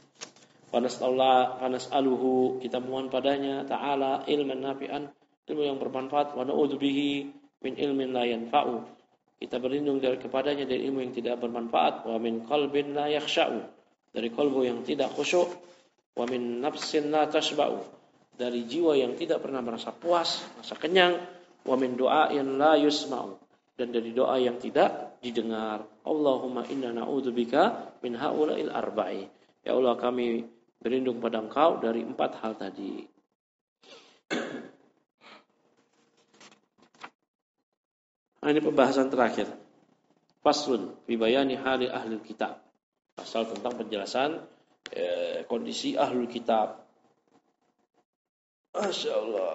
Fanas'aluhu, kita mohon padanya ta'ala ilman nafi'an, ilmu yang bermanfaat, wa na'udzu bihi min ilmin la yanfa'u, kita berlindung kepadanya dari ilmu yang tidak bermanfaat, wa min qalbin la yakhsha'u, dari kalbu yang tidak khusyuk, wa min nafsin la tashba'u, dari jiwa yang tidak pernah merasa puas, merasa kenyang, wa min du'ain la yusma'u, dan dari doa yang tidak didengar. Allahumma inna na'udzubika min haula'il arba'i, ya Allah kami berlindung pada engkau dari 4 hal tadi. Ini pembahasan terakhir. Faslun fi bayani hali ahli kitab. Pasal tentang penjelasan kondisi ahli kitab. Masya Allah.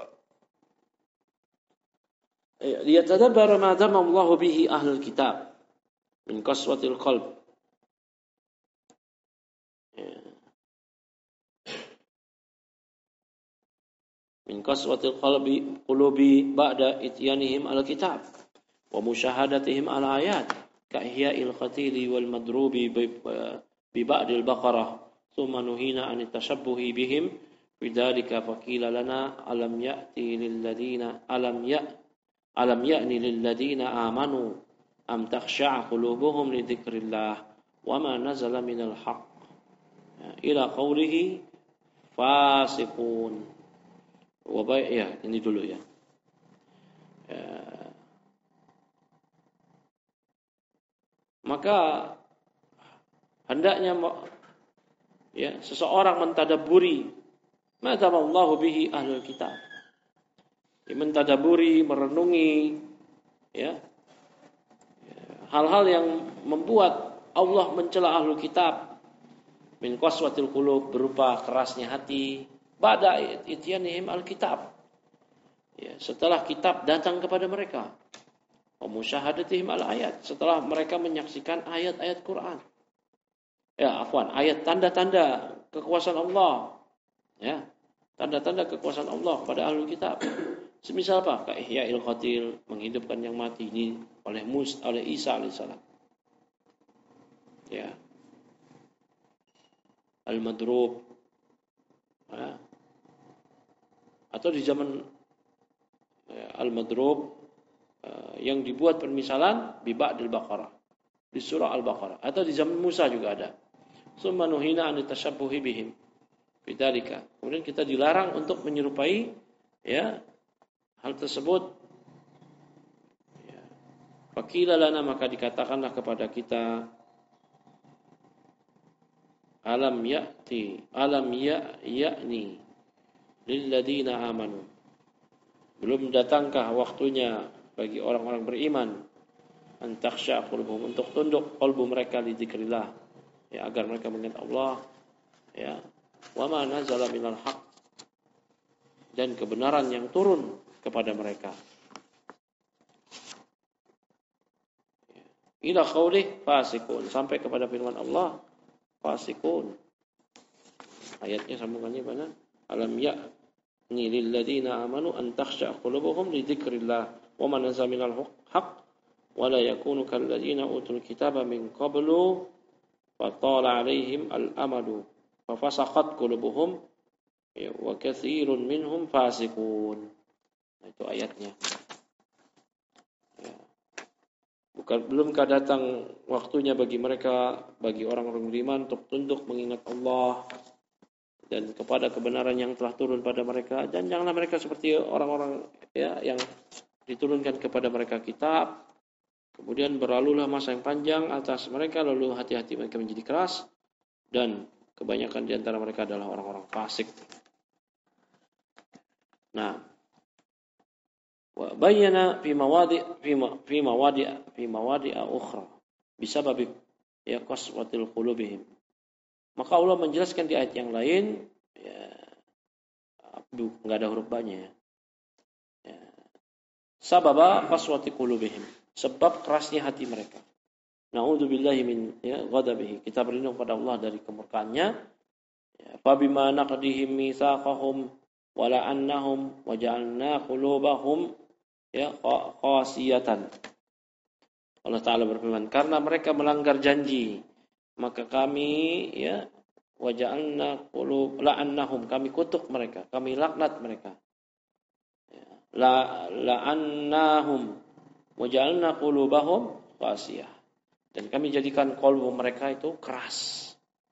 Liyatadabbara ma dama Allah bihi ahli kitab min qaswatil qalb. Min qaswatil qulubi ba'da ityanihim al-kitab wa musyahadatihim al-ayat ka ihya'il qatili wal madrubi bi ba'dil baqarah thumma nuhina an tashabbuhi bihim bidzalika faqila lana alam ya'ni lil ladina amanu am takhsha'a qulubuhum li dzikrillah wa ma nazala minal haqq ila qawlihi fasiqun. Ya, ini dulu ya. Maka hendaknya ya seseorang mentadabburi mata Allah bihi ahlul kitab. Mentadabburi, merenungi ya hal-hal yang membuat Allah mencela ahlul kitab min qaswatil qulub, berupa kerasnya hati, ba'da ityanihim al-kitab, ya, setelah kitab datang kepada mereka, wa musyahadatihim al-ayat, setelah mereka menyaksikan ayat-ayat Quran, ayat tanda-tanda kekuasaan Allah, ya, tanda-tanda kekuasaan Allah pada ahlul kitab. Semisal apa? Ka ihya'il qatil, menghidupkan yang mati, ini oleh Isa alaihissalam, ya, al-madrub, ya, atau di zaman al-madrub yang dibuat permisalan bi ba'dil baqarah, di surah al-baqarah, atau di zaman Musa juga ada. Summa nuhina an tashabbuhi bihim bidzalika, kemudian kita dilarang untuk menyerupai ya hal tersebut. Ya. Faqila lana, maka dikatakanlah kepada kita, alam ya'ni lilladina amanu, belum datangkah waktunya bagi orang-orang beriman, an takhsha qulubuhum, untuk tunduk qalbu mereka li dzikrillah, ya, agar mereka mengingat Allah, ya, wa ma nazala minal haqq, dan kebenaran yang turun kepada mereka. Ila qaulih fasikun, sampai kepada firman Allah fasikun. Ayatnya sambungannya mana? Alam ya'ni lil ladina amanu an takhsha qulubuhum li dzikrillah wa man nazala minal haqq wa la yakunu kal ladina utul kitaba min qablu fa tala 'alaihim al amadu fa fasaqat qulubuhum wa katsirun minhum fasikun. Itu ayatnya. Belumkah datang waktunya bagi mereka, bagi orang-orang beriman, untuk tunduk mengingat Allah dan kepada kebenaran yang telah turun pada mereka, dan janganlah mereka seperti orang-orang ya yang diturunkan kepada mereka kitab, kemudian berlalulah masa yang panjang atas mereka, lalu hati-hati mereka menjadi keras, dan kebanyakan di antara mereka adalah orang-orang fasik. Nah, wa bayyana fi mawadi' ukhra bisabab ya qaswatil qulubihim. Maka Allah menjelaskan di ayat yang lain, ya, enggak ada huruf ba-nya, ya. Sababa qaswati qulubihim, sebab kerasnya hati mereka. Na'udzubillahi min ghadabihi, kita berlindung pada Allah dari kemurkaannya. Ya, fa bima naqdihim mitsaqahum wala annahum waja'alna qulubahum qasiyatan. Allah Ta'ala berfirman, karena mereka melanggar janji, maka kami waja'alna la'annahum, kami kutuk mereka, kami laknat mereka. La'annahum waja'alna qulubahum qasiyah. Dan kami jadikan qalbu mereka itu keras.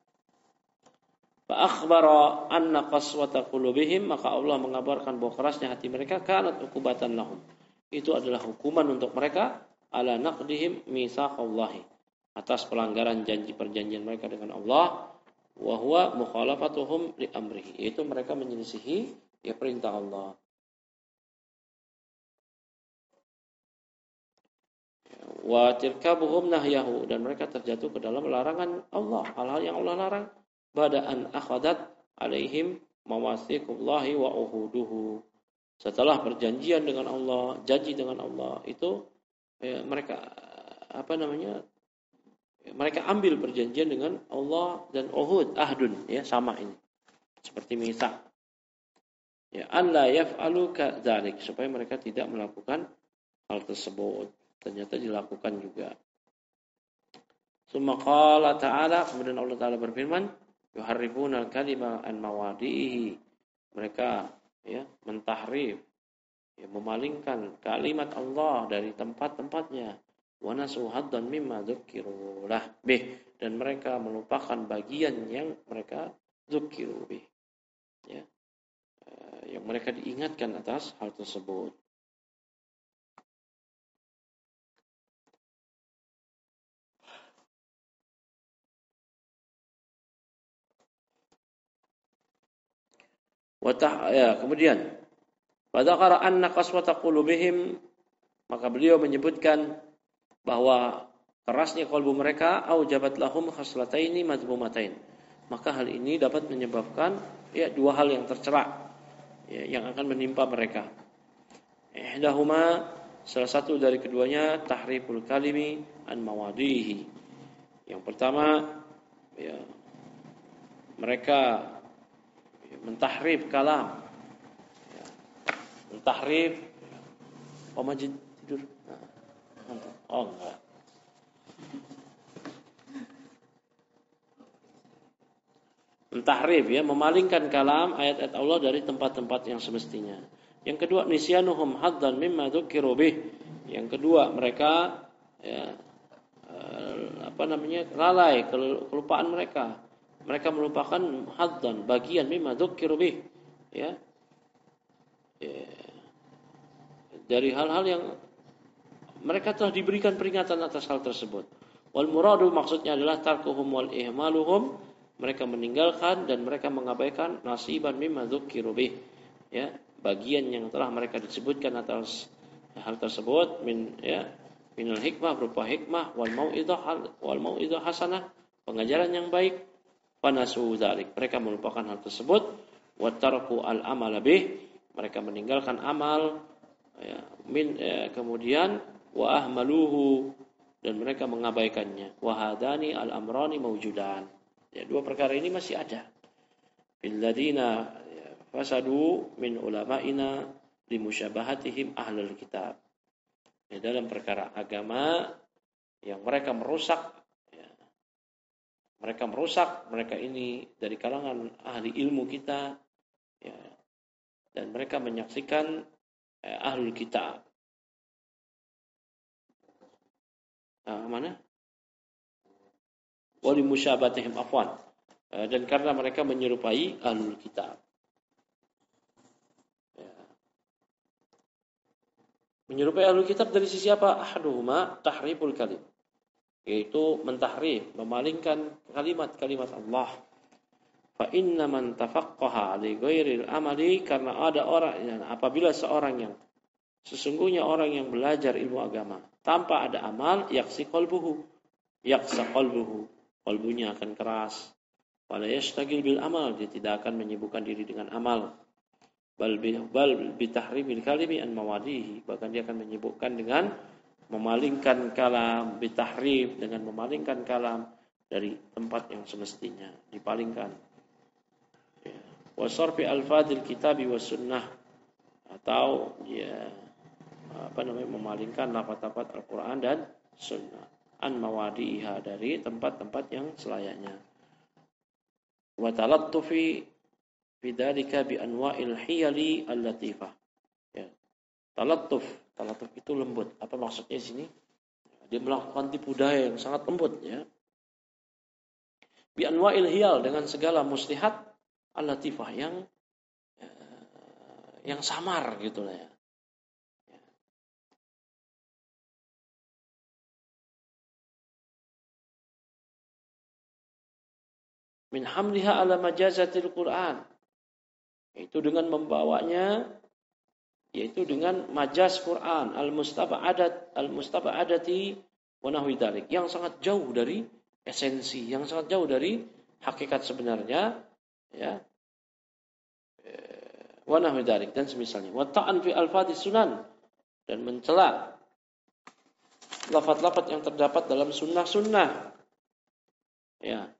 Fa akhbara anna qaswata qulubihim, maka Allah mengabarkan bahwa kerasnya hati mereka kanat uqubatan lahum. Itu adalah hukuman untuk mereka ala naqdihim mitsaqallahi, atas pelanggaran janji perjanjian mereka dengan Allah, wa huwa mukhalafatuhum li amrihi, yaitu mereka menyelisihi perintah Allah. Wa tirkabuhum nahyahu, dan mereka terjatuh ke dalam larangan Allah, hal-hal yang Allah larang. Bada'an akhadat alaihim mawathiqullahi wa uhuduhu, setelah perjanjian dengan Allah, janji dengan Allah itu mereka mereka ambil perjanjian dengan Allah dan uhud, ahdun sama ini seperti mitsaq. An la yaf'alu kadzalik, supaya mereka tidak melakukan hal tersebut. Ternyata dilakukan juga. Summa qala ta'ala, kemudian Allah Ta'ala berfirman, yuharrifuna al-kalima an mawadihi, mereka mentahrif, memalingkan kalimat Allah dari tempat-tempatnya. Wa nasu haddan mimma dzukiru lah bih, dan mereka melupakan bagian yang mereka dzukiru bih, yang mereka diingatkan atas hal tersebut. Kemudian fadzakara anna qaswata qulubihim, maka beliau menyebutkan bahwa kerasnya kalbu mereka aujabat lahum khaslataini madhmumatain, maka hal ini dapat menyebabkan dua hal yang tercela yang akan menimpa mereka. Ihdahuma, salah satu dari keduanya, tahriful kalimi an mawadihi. Yang pertama mereka mentahrif kalam, mentahrif. Majid tidur. Oh enggak. Mentahrif memalingkan kalam ayat-ayat Allah dari tempat-tempat yang semestinya. Yang kedua, nisyanuhum haddan mimma dzukiru bih. Yang kedua, mereka lalai, kelupaan mereka. Mereka melupakan haddan, bagian mimma dzukiru bih, dari hal-hal yang mereka telah diberikan peringatan atas hal tersebut. Wal muradu, maksudnya adalah tarkuhum wal ihmaluhum, mereka meninggalkan dan mereka mengabaikan nasiban mimma dzukiru bih, bagian yang telah mereka disebutkan atas hal tersebut minal hikmah, berupa hikmah, wal mau'izah hasanah, pengajaran yang baik. Panasu dzalik, mereka melupakan hal tersebut. Wa tarku al amala bih, mereka meninggalkan amal, kemudian wa ahmaluhu, dan mereka mengabaikannya. Wa hadani al amrani mawjudan, dua perkara ini masih ada. Fil ladina fasadu min ulama'ina limusyabahatihim ahlul kitab, dalam perkara agama yang mereka merusak, mereka ini dari kalangan ahli ilmu kita, dan mereka menyaksikan ahlul kitab. Mana? Wali musyabatihim afwan, dan karena mereka menyerupai ahlul kitab. Menyerupai ahlul kitab dari sisi apa? Ahaduhuma tahriful kalim, yaitu mentahrif, memalingkan kalimat-kalimat Allah. Fa inna man tafaqqaha li ghairil amali, karena ada orang apabila sesungguhnya orang yang belajar ilmu agama tanpa ada amal, yaksa qalbuhu, qalbunya akan keras. Wala yashtagil bil amal, dia tidak akan menyibukkan diri dengan amal. Bal bitahrimil kalimi an mawadihi, bahkan dia akan menyibukkan dengan memalingkan kalam, bitahrif, dengan memalingkan kalam dari tempat yang semestinya dipalingkan. wa sarfi alfadil kitabi was sunnah, atau memalingkan lafaz-lafaz Al-Qur'an dan sunnah, an mawadi'iha, dari tempat-tempat yang selayaknya. Wa talattufi bidzalika bi anwa'il hiyali al-latifah. Ya. Talattuf itu lembut. Apa maksudnya di sini? Dia melakukan tipu daya yang sangat lembut, ya. Bi anwa'il hiyal, dengan segala muslihat al-latifah yang samar gitu lah, ya. Min hamliha ala majazatil Qur'an, itu dengan membawanya, yaitu dengan majaz Quran al-mustaba'adati wa nahwi dzalik, yang sangat jauh dari esensi, yang sangat jauh dari hakikat sebenarnya, ya. Wa nahwi dzalik, dan semisalnya. Wa ta'an fi alfadhis sunan, dan mencela lafaz-lafaz yang terdapat dalam sunnah-sunnah, ya.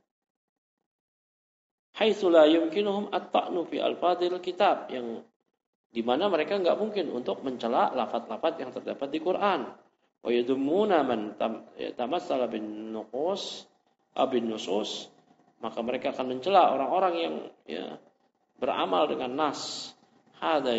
Haitsu la yumkinuhum at-ta'nu fi alfadhil kitab, yang di mana mereka enggak mungkin untuk mencela lafaz-lafaz yang terdapat di Quran. Wa yadumuna man tamassala bin nusus, maka mereka akan mencela orang-orang yang, ya, beramal dengan nas. Hada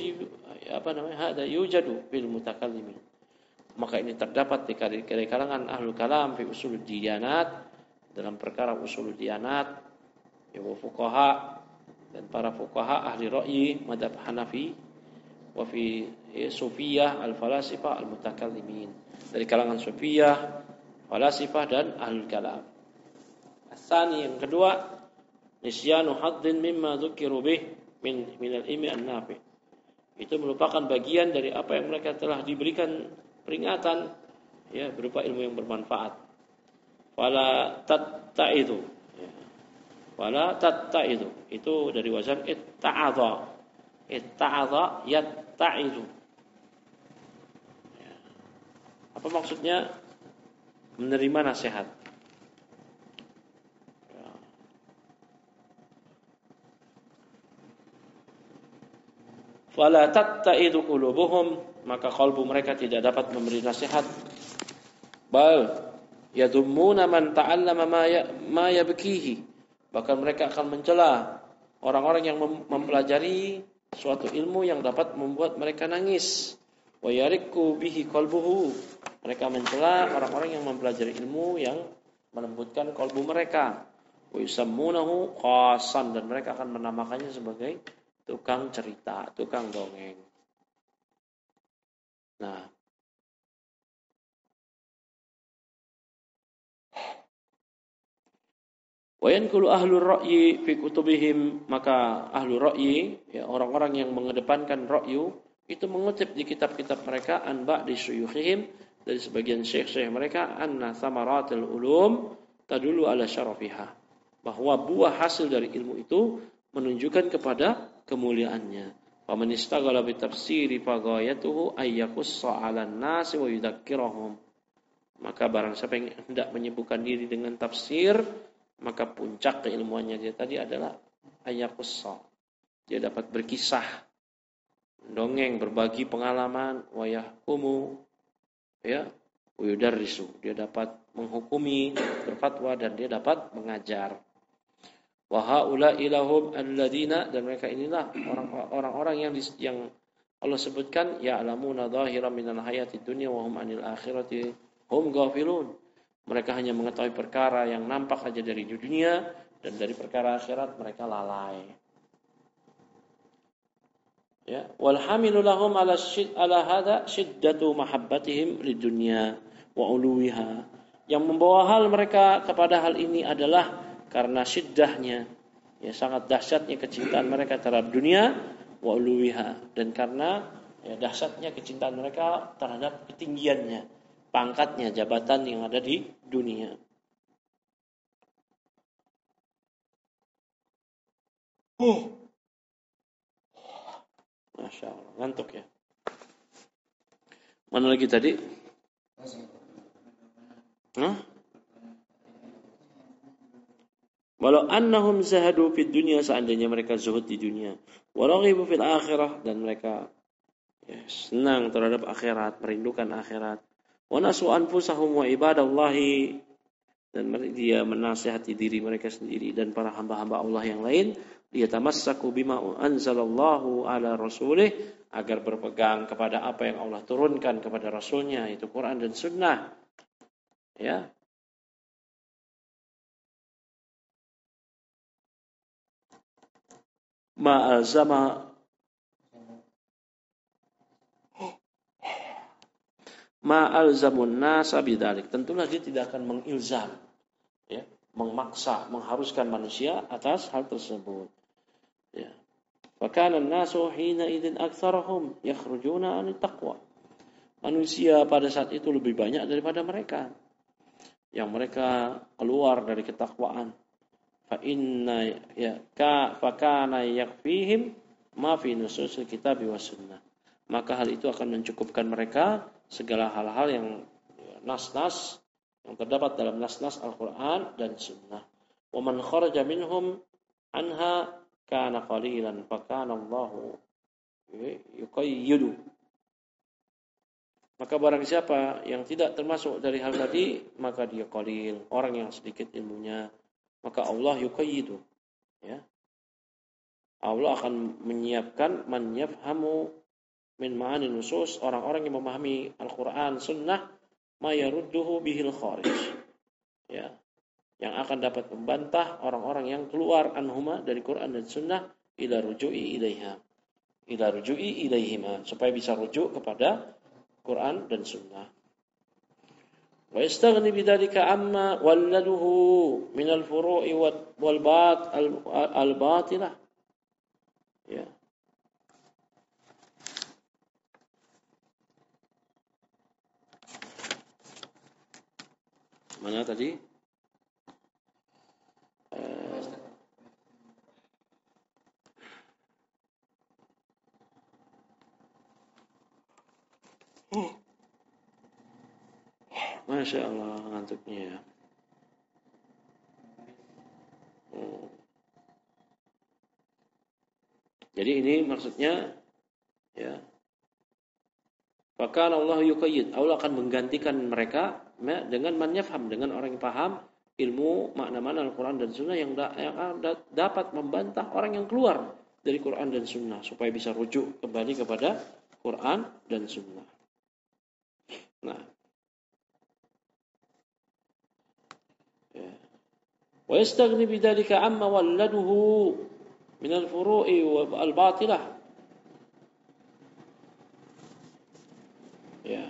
yujadu bil mutakallimin. Maka ini terdapat di kalangan ahlul kalam fi usulud diyanat, dalam perkara usulud diyanat, ya, fuqaha, dan para fuqaha ahli ra'yi madhab Hanafi, wa fi sufiyah al-falasifah al-mutakallimin, dari kalangan sufiyah, falasifah, dan ahlul kalam. Asani, yang kedua, nisyanu haddin mimma dzukiru bih min al-ilmi an-nafi, itu merupakan bagian dari apa yang mereka telah diberikan peringatan, ya, berupa ilmu yang bermanfaat. Fala tatta'idu, wala tatta'idu, itu dari wazan itta'adha yatta'idu, ya. Apa maksudnya? Menerima nasihat, ya. Fala tatta'idu qulubuhum, maka kalbu mereka tidak dapat memberi nasihat. Bal yadummuna man ta'allama ma yabkihi, bahkan mereka akan mencela orang-orang yang mempelajari suatu ilmu yang dapat membuat mereka nangis. Wa yarikku bihi qalbuhu, mereka mencela orang-orang yang mempelajari ilmu yang melembutkan kalbu mereka. Wa yusammunahu qasan, dan mereka akan menamakannya sebagai tukang cerita, tukang dongeng. Nah, wa yankulu ahlur ra'yi fi kutubihim, maka ahlur ra'yi, ya, orang-orang yang mengedepankan ra'yu, itu mengutip di kitab-kitab mereka, anba di syuyukhihim, dari sebagian syekh-syekh mereka, anna thamaratul ulum tadullu ala syarafiha, bahwa buah hasil dari ilmu itu menunjukkan kepada kemuliaannya. Wa man istaghala bi tafsiri fa ghayatuhu ay yaqussa 'alan nasi wa yudzakkirahum, maka barang siapa yang hendak menyibukkan diri dengan tafsir, maka puncak keilmuannya dia tadi adalah ayaqussa, dia dapat berkisah, dongeng, berbagi pengalaman, wa yahkumu, ya, wa yudarrisu, dia dapat menghukumi, berfatwa, dan dia dapat mengajar. Wa haula'i lahum alladziina, dan mereka inilah orang-orang yang Allah sebutkan, ya'lamuna dhahiran minal hayatid dunya wa hum 'anil akhirati hum ghafilun, mereka hanya mengetahui perkara yang nampak saja dari dunia, dan dari perkara akhirat mereka lalai. Ya, wal hamilu lahum ala hada shiddatu mahabbatihim lidunya wa uluwiha. Yang membawa hal mereka kepada hal ini adalah karena syiddahnya, ya, sangat dahsyatnya kecintaan mereka terhadap dunia, wa uluwiha, dan karena, ya, dahsyatnya kecintaan mereka terhadap ketinggiannya, pangkatnya, jabatan yang ada di dunia. Masya Allah, ngantuk ya. Mana lagi tadi? Walau annahum zahadu fid dunya, seandainya mereka zuhud di dunia, wa raghibu fil akhirah, dan mereka senang terhadap akhirat, merindukan akhirat. Wa nasu anfusahum wa ibadallahi, dan dia menasihati diri mereka sendiri dan para hamba-hamba Allah yang lain, liyatamassaku bima anzalallahu ala rasulih, agar berpegang kepada apa yang Allah turunkan kepada rasulnya, itu Quran dan sunnah. Ya. Ma'alzamun nasa bidzalik. Tentulah dia tidak akan mengilzam, ya, memaksa, mengharuskan manusia atas hal tersebut. Ya. Fakana an-nasu hina idzin aktsarahum yakhrujuna 'anit taqwa. Manusia pada saat itu lebih banyak daripada mereka yang mereka keluar dari ketakwaan. Fa inna ya ka fakana yakfihim ma fi nususil kitab wa sunnah. Maka hal itu akan mencukupkan mereka segala hal-hal yang nas-nas yang terdapat dalam nas-nas Al-Qur'an dan sunnah. Wa man kharaja minhum anha kana qalilan fa kana Allahu yuqayyidu. Maka barang siapa yang tidak termasuk dari hal tadi, maka dia qalil, orang yang sedikit ilmunya, maka Allah yuqayyidu, ya. Allah akan menyiapkan man yafhamu min ma'ani nusus, orang-orang yang memahami Al-Qur'an sunnah, ma yarudduhu bihil kharij, ya, yang akan dapat membantah orang-orang yang keluar anhuma dari Quran dan sunnah, ila ruju'i ilaihima, supaya bisa rujuk kepada Quran dan sunnah. Wa yastaghni bidzalika amma walladuhu min al-furu'i wal batilah, ya. Mana tadi? Masya Allah, ngantuknya ya. Jadi ini maksudnya, ya, maka Allah yuqayyid, Allah akan menggantikan mereka dengan man yafham, dengan orang yang paham ilmu makna-makna Al-Quran dan Sunnah, yang dapat membantah orang yang keluar dari Quran dan Sunnah, supaya bisa rujuk kembali kepada Quran dan Sunnah. Nah, wa yastaghni bidzalika amma walladuhu min al-furu'i wal batilah, ya.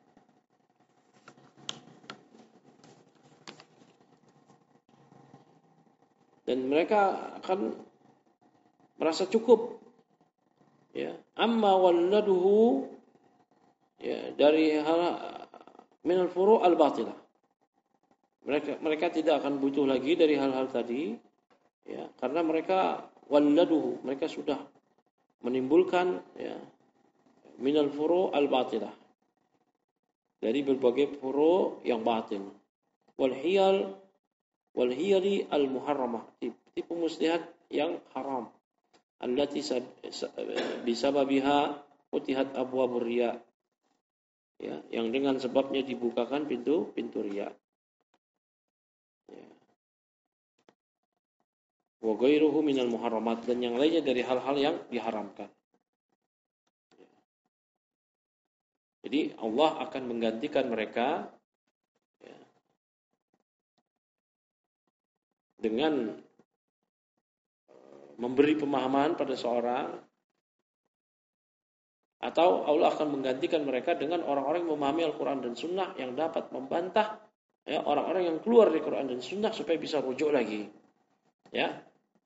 Dan mereka akan merasa cukup, ya, amma walladuhu, ya, dari hal min al-furu' al-batilah. Mereka tidak akan butuh lagi dari hal-hal tadi, ya, karena mereka walladuhu, mereka sudah menimbulkan, ya, min al-furu' al-batilah, dari berbagai furu' yang batin, wal hiyali al-muharramah, tipu muslihat yang haram, allati bisababiha futihat abwabur riya, ya, yang dengan sebabnya dibukakan pintu riya, ya. Wa ghairuhu minal muharramat, dan yang lainnya dari hal-hal yang diharamkan. Jadi Allah akan menggantikan mereka, ya, dengan memberi pemahaman pada seorang, atau Allah akan menggantikan mereka dengan orang-orang yang memahami Al-Quran dan Sunnah, yang dapat membantah, ya, orang-orang yang keluar dari Quran dan Sunnah, supaya bisa rujuk lagi, ya,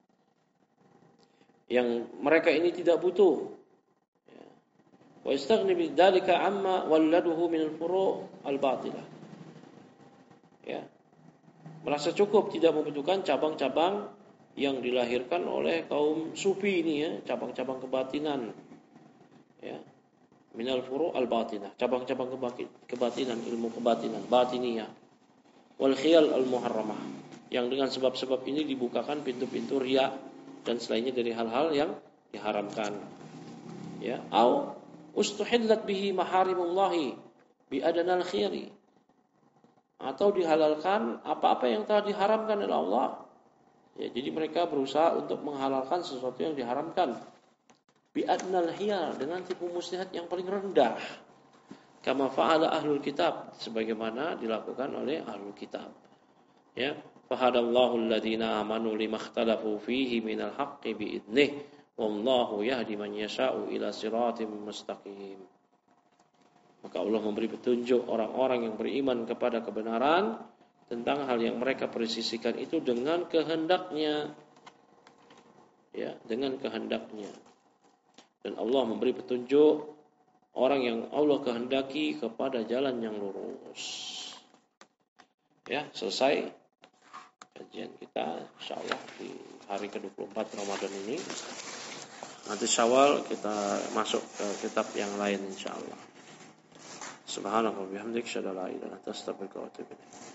yang mereka ini tidak butuh. Wa yastaghni bidzalika amma walladuhu min al-furu' al-batilah, ya, merasa cukup, tidak membutuhkan cabang-cabang yang dilahirkan oleh kaum sufi ini, ya, cabang-cabang kebatinan, ya, min al-furu' al-batinah, cabang-cabang kebatinan, ilmu kebatinan, batiniyah, wal khiyal al-muharramah, yang dengan sebab-sebab ini dibukakan pintu-pintu riya dan selainnya dari hal-hal yang diharamkan. Ya, au ustuhillat bihi maharimullahi bi adanal khiri. Atau dihalalkan apa-apa yang telah diharamkan oleh Allah. Ya, jadi mereka berusaha untuk menghalalkan sesuatu yang diharamkan. Bi adnal khiyar, dengan tipu muslihat yang paling rendah. Kama fa'ala ahlul kitab, sebagaimana dilakukan oleh ahlul kitab. Ya, fahadallahu alladhina amanu limakhtalafu fihi minal haqqi biidnih wallahu yahdi man yasha'u ila siratim mustaqim. Maka Allah memberi petunjuk orang-orang yang beriman kepada kebenaran tentang hal yang mereka persisihkan itu dengan kehendaknya. Ya, dengan kehendaknya. Dan Allah memberi petunjuk orang yang Allah kehendaki kepada jalan yang lurus. Ya, selesai kajian kita insyaallah di hari ke-24 Ramadan ini. Nanti Syawal kita masuk ke kitab yang lain insyaallah. Subhanallah wa bihamdika asyhadu an la ilaha illa anta astaghfiruka wa atubu ilaik.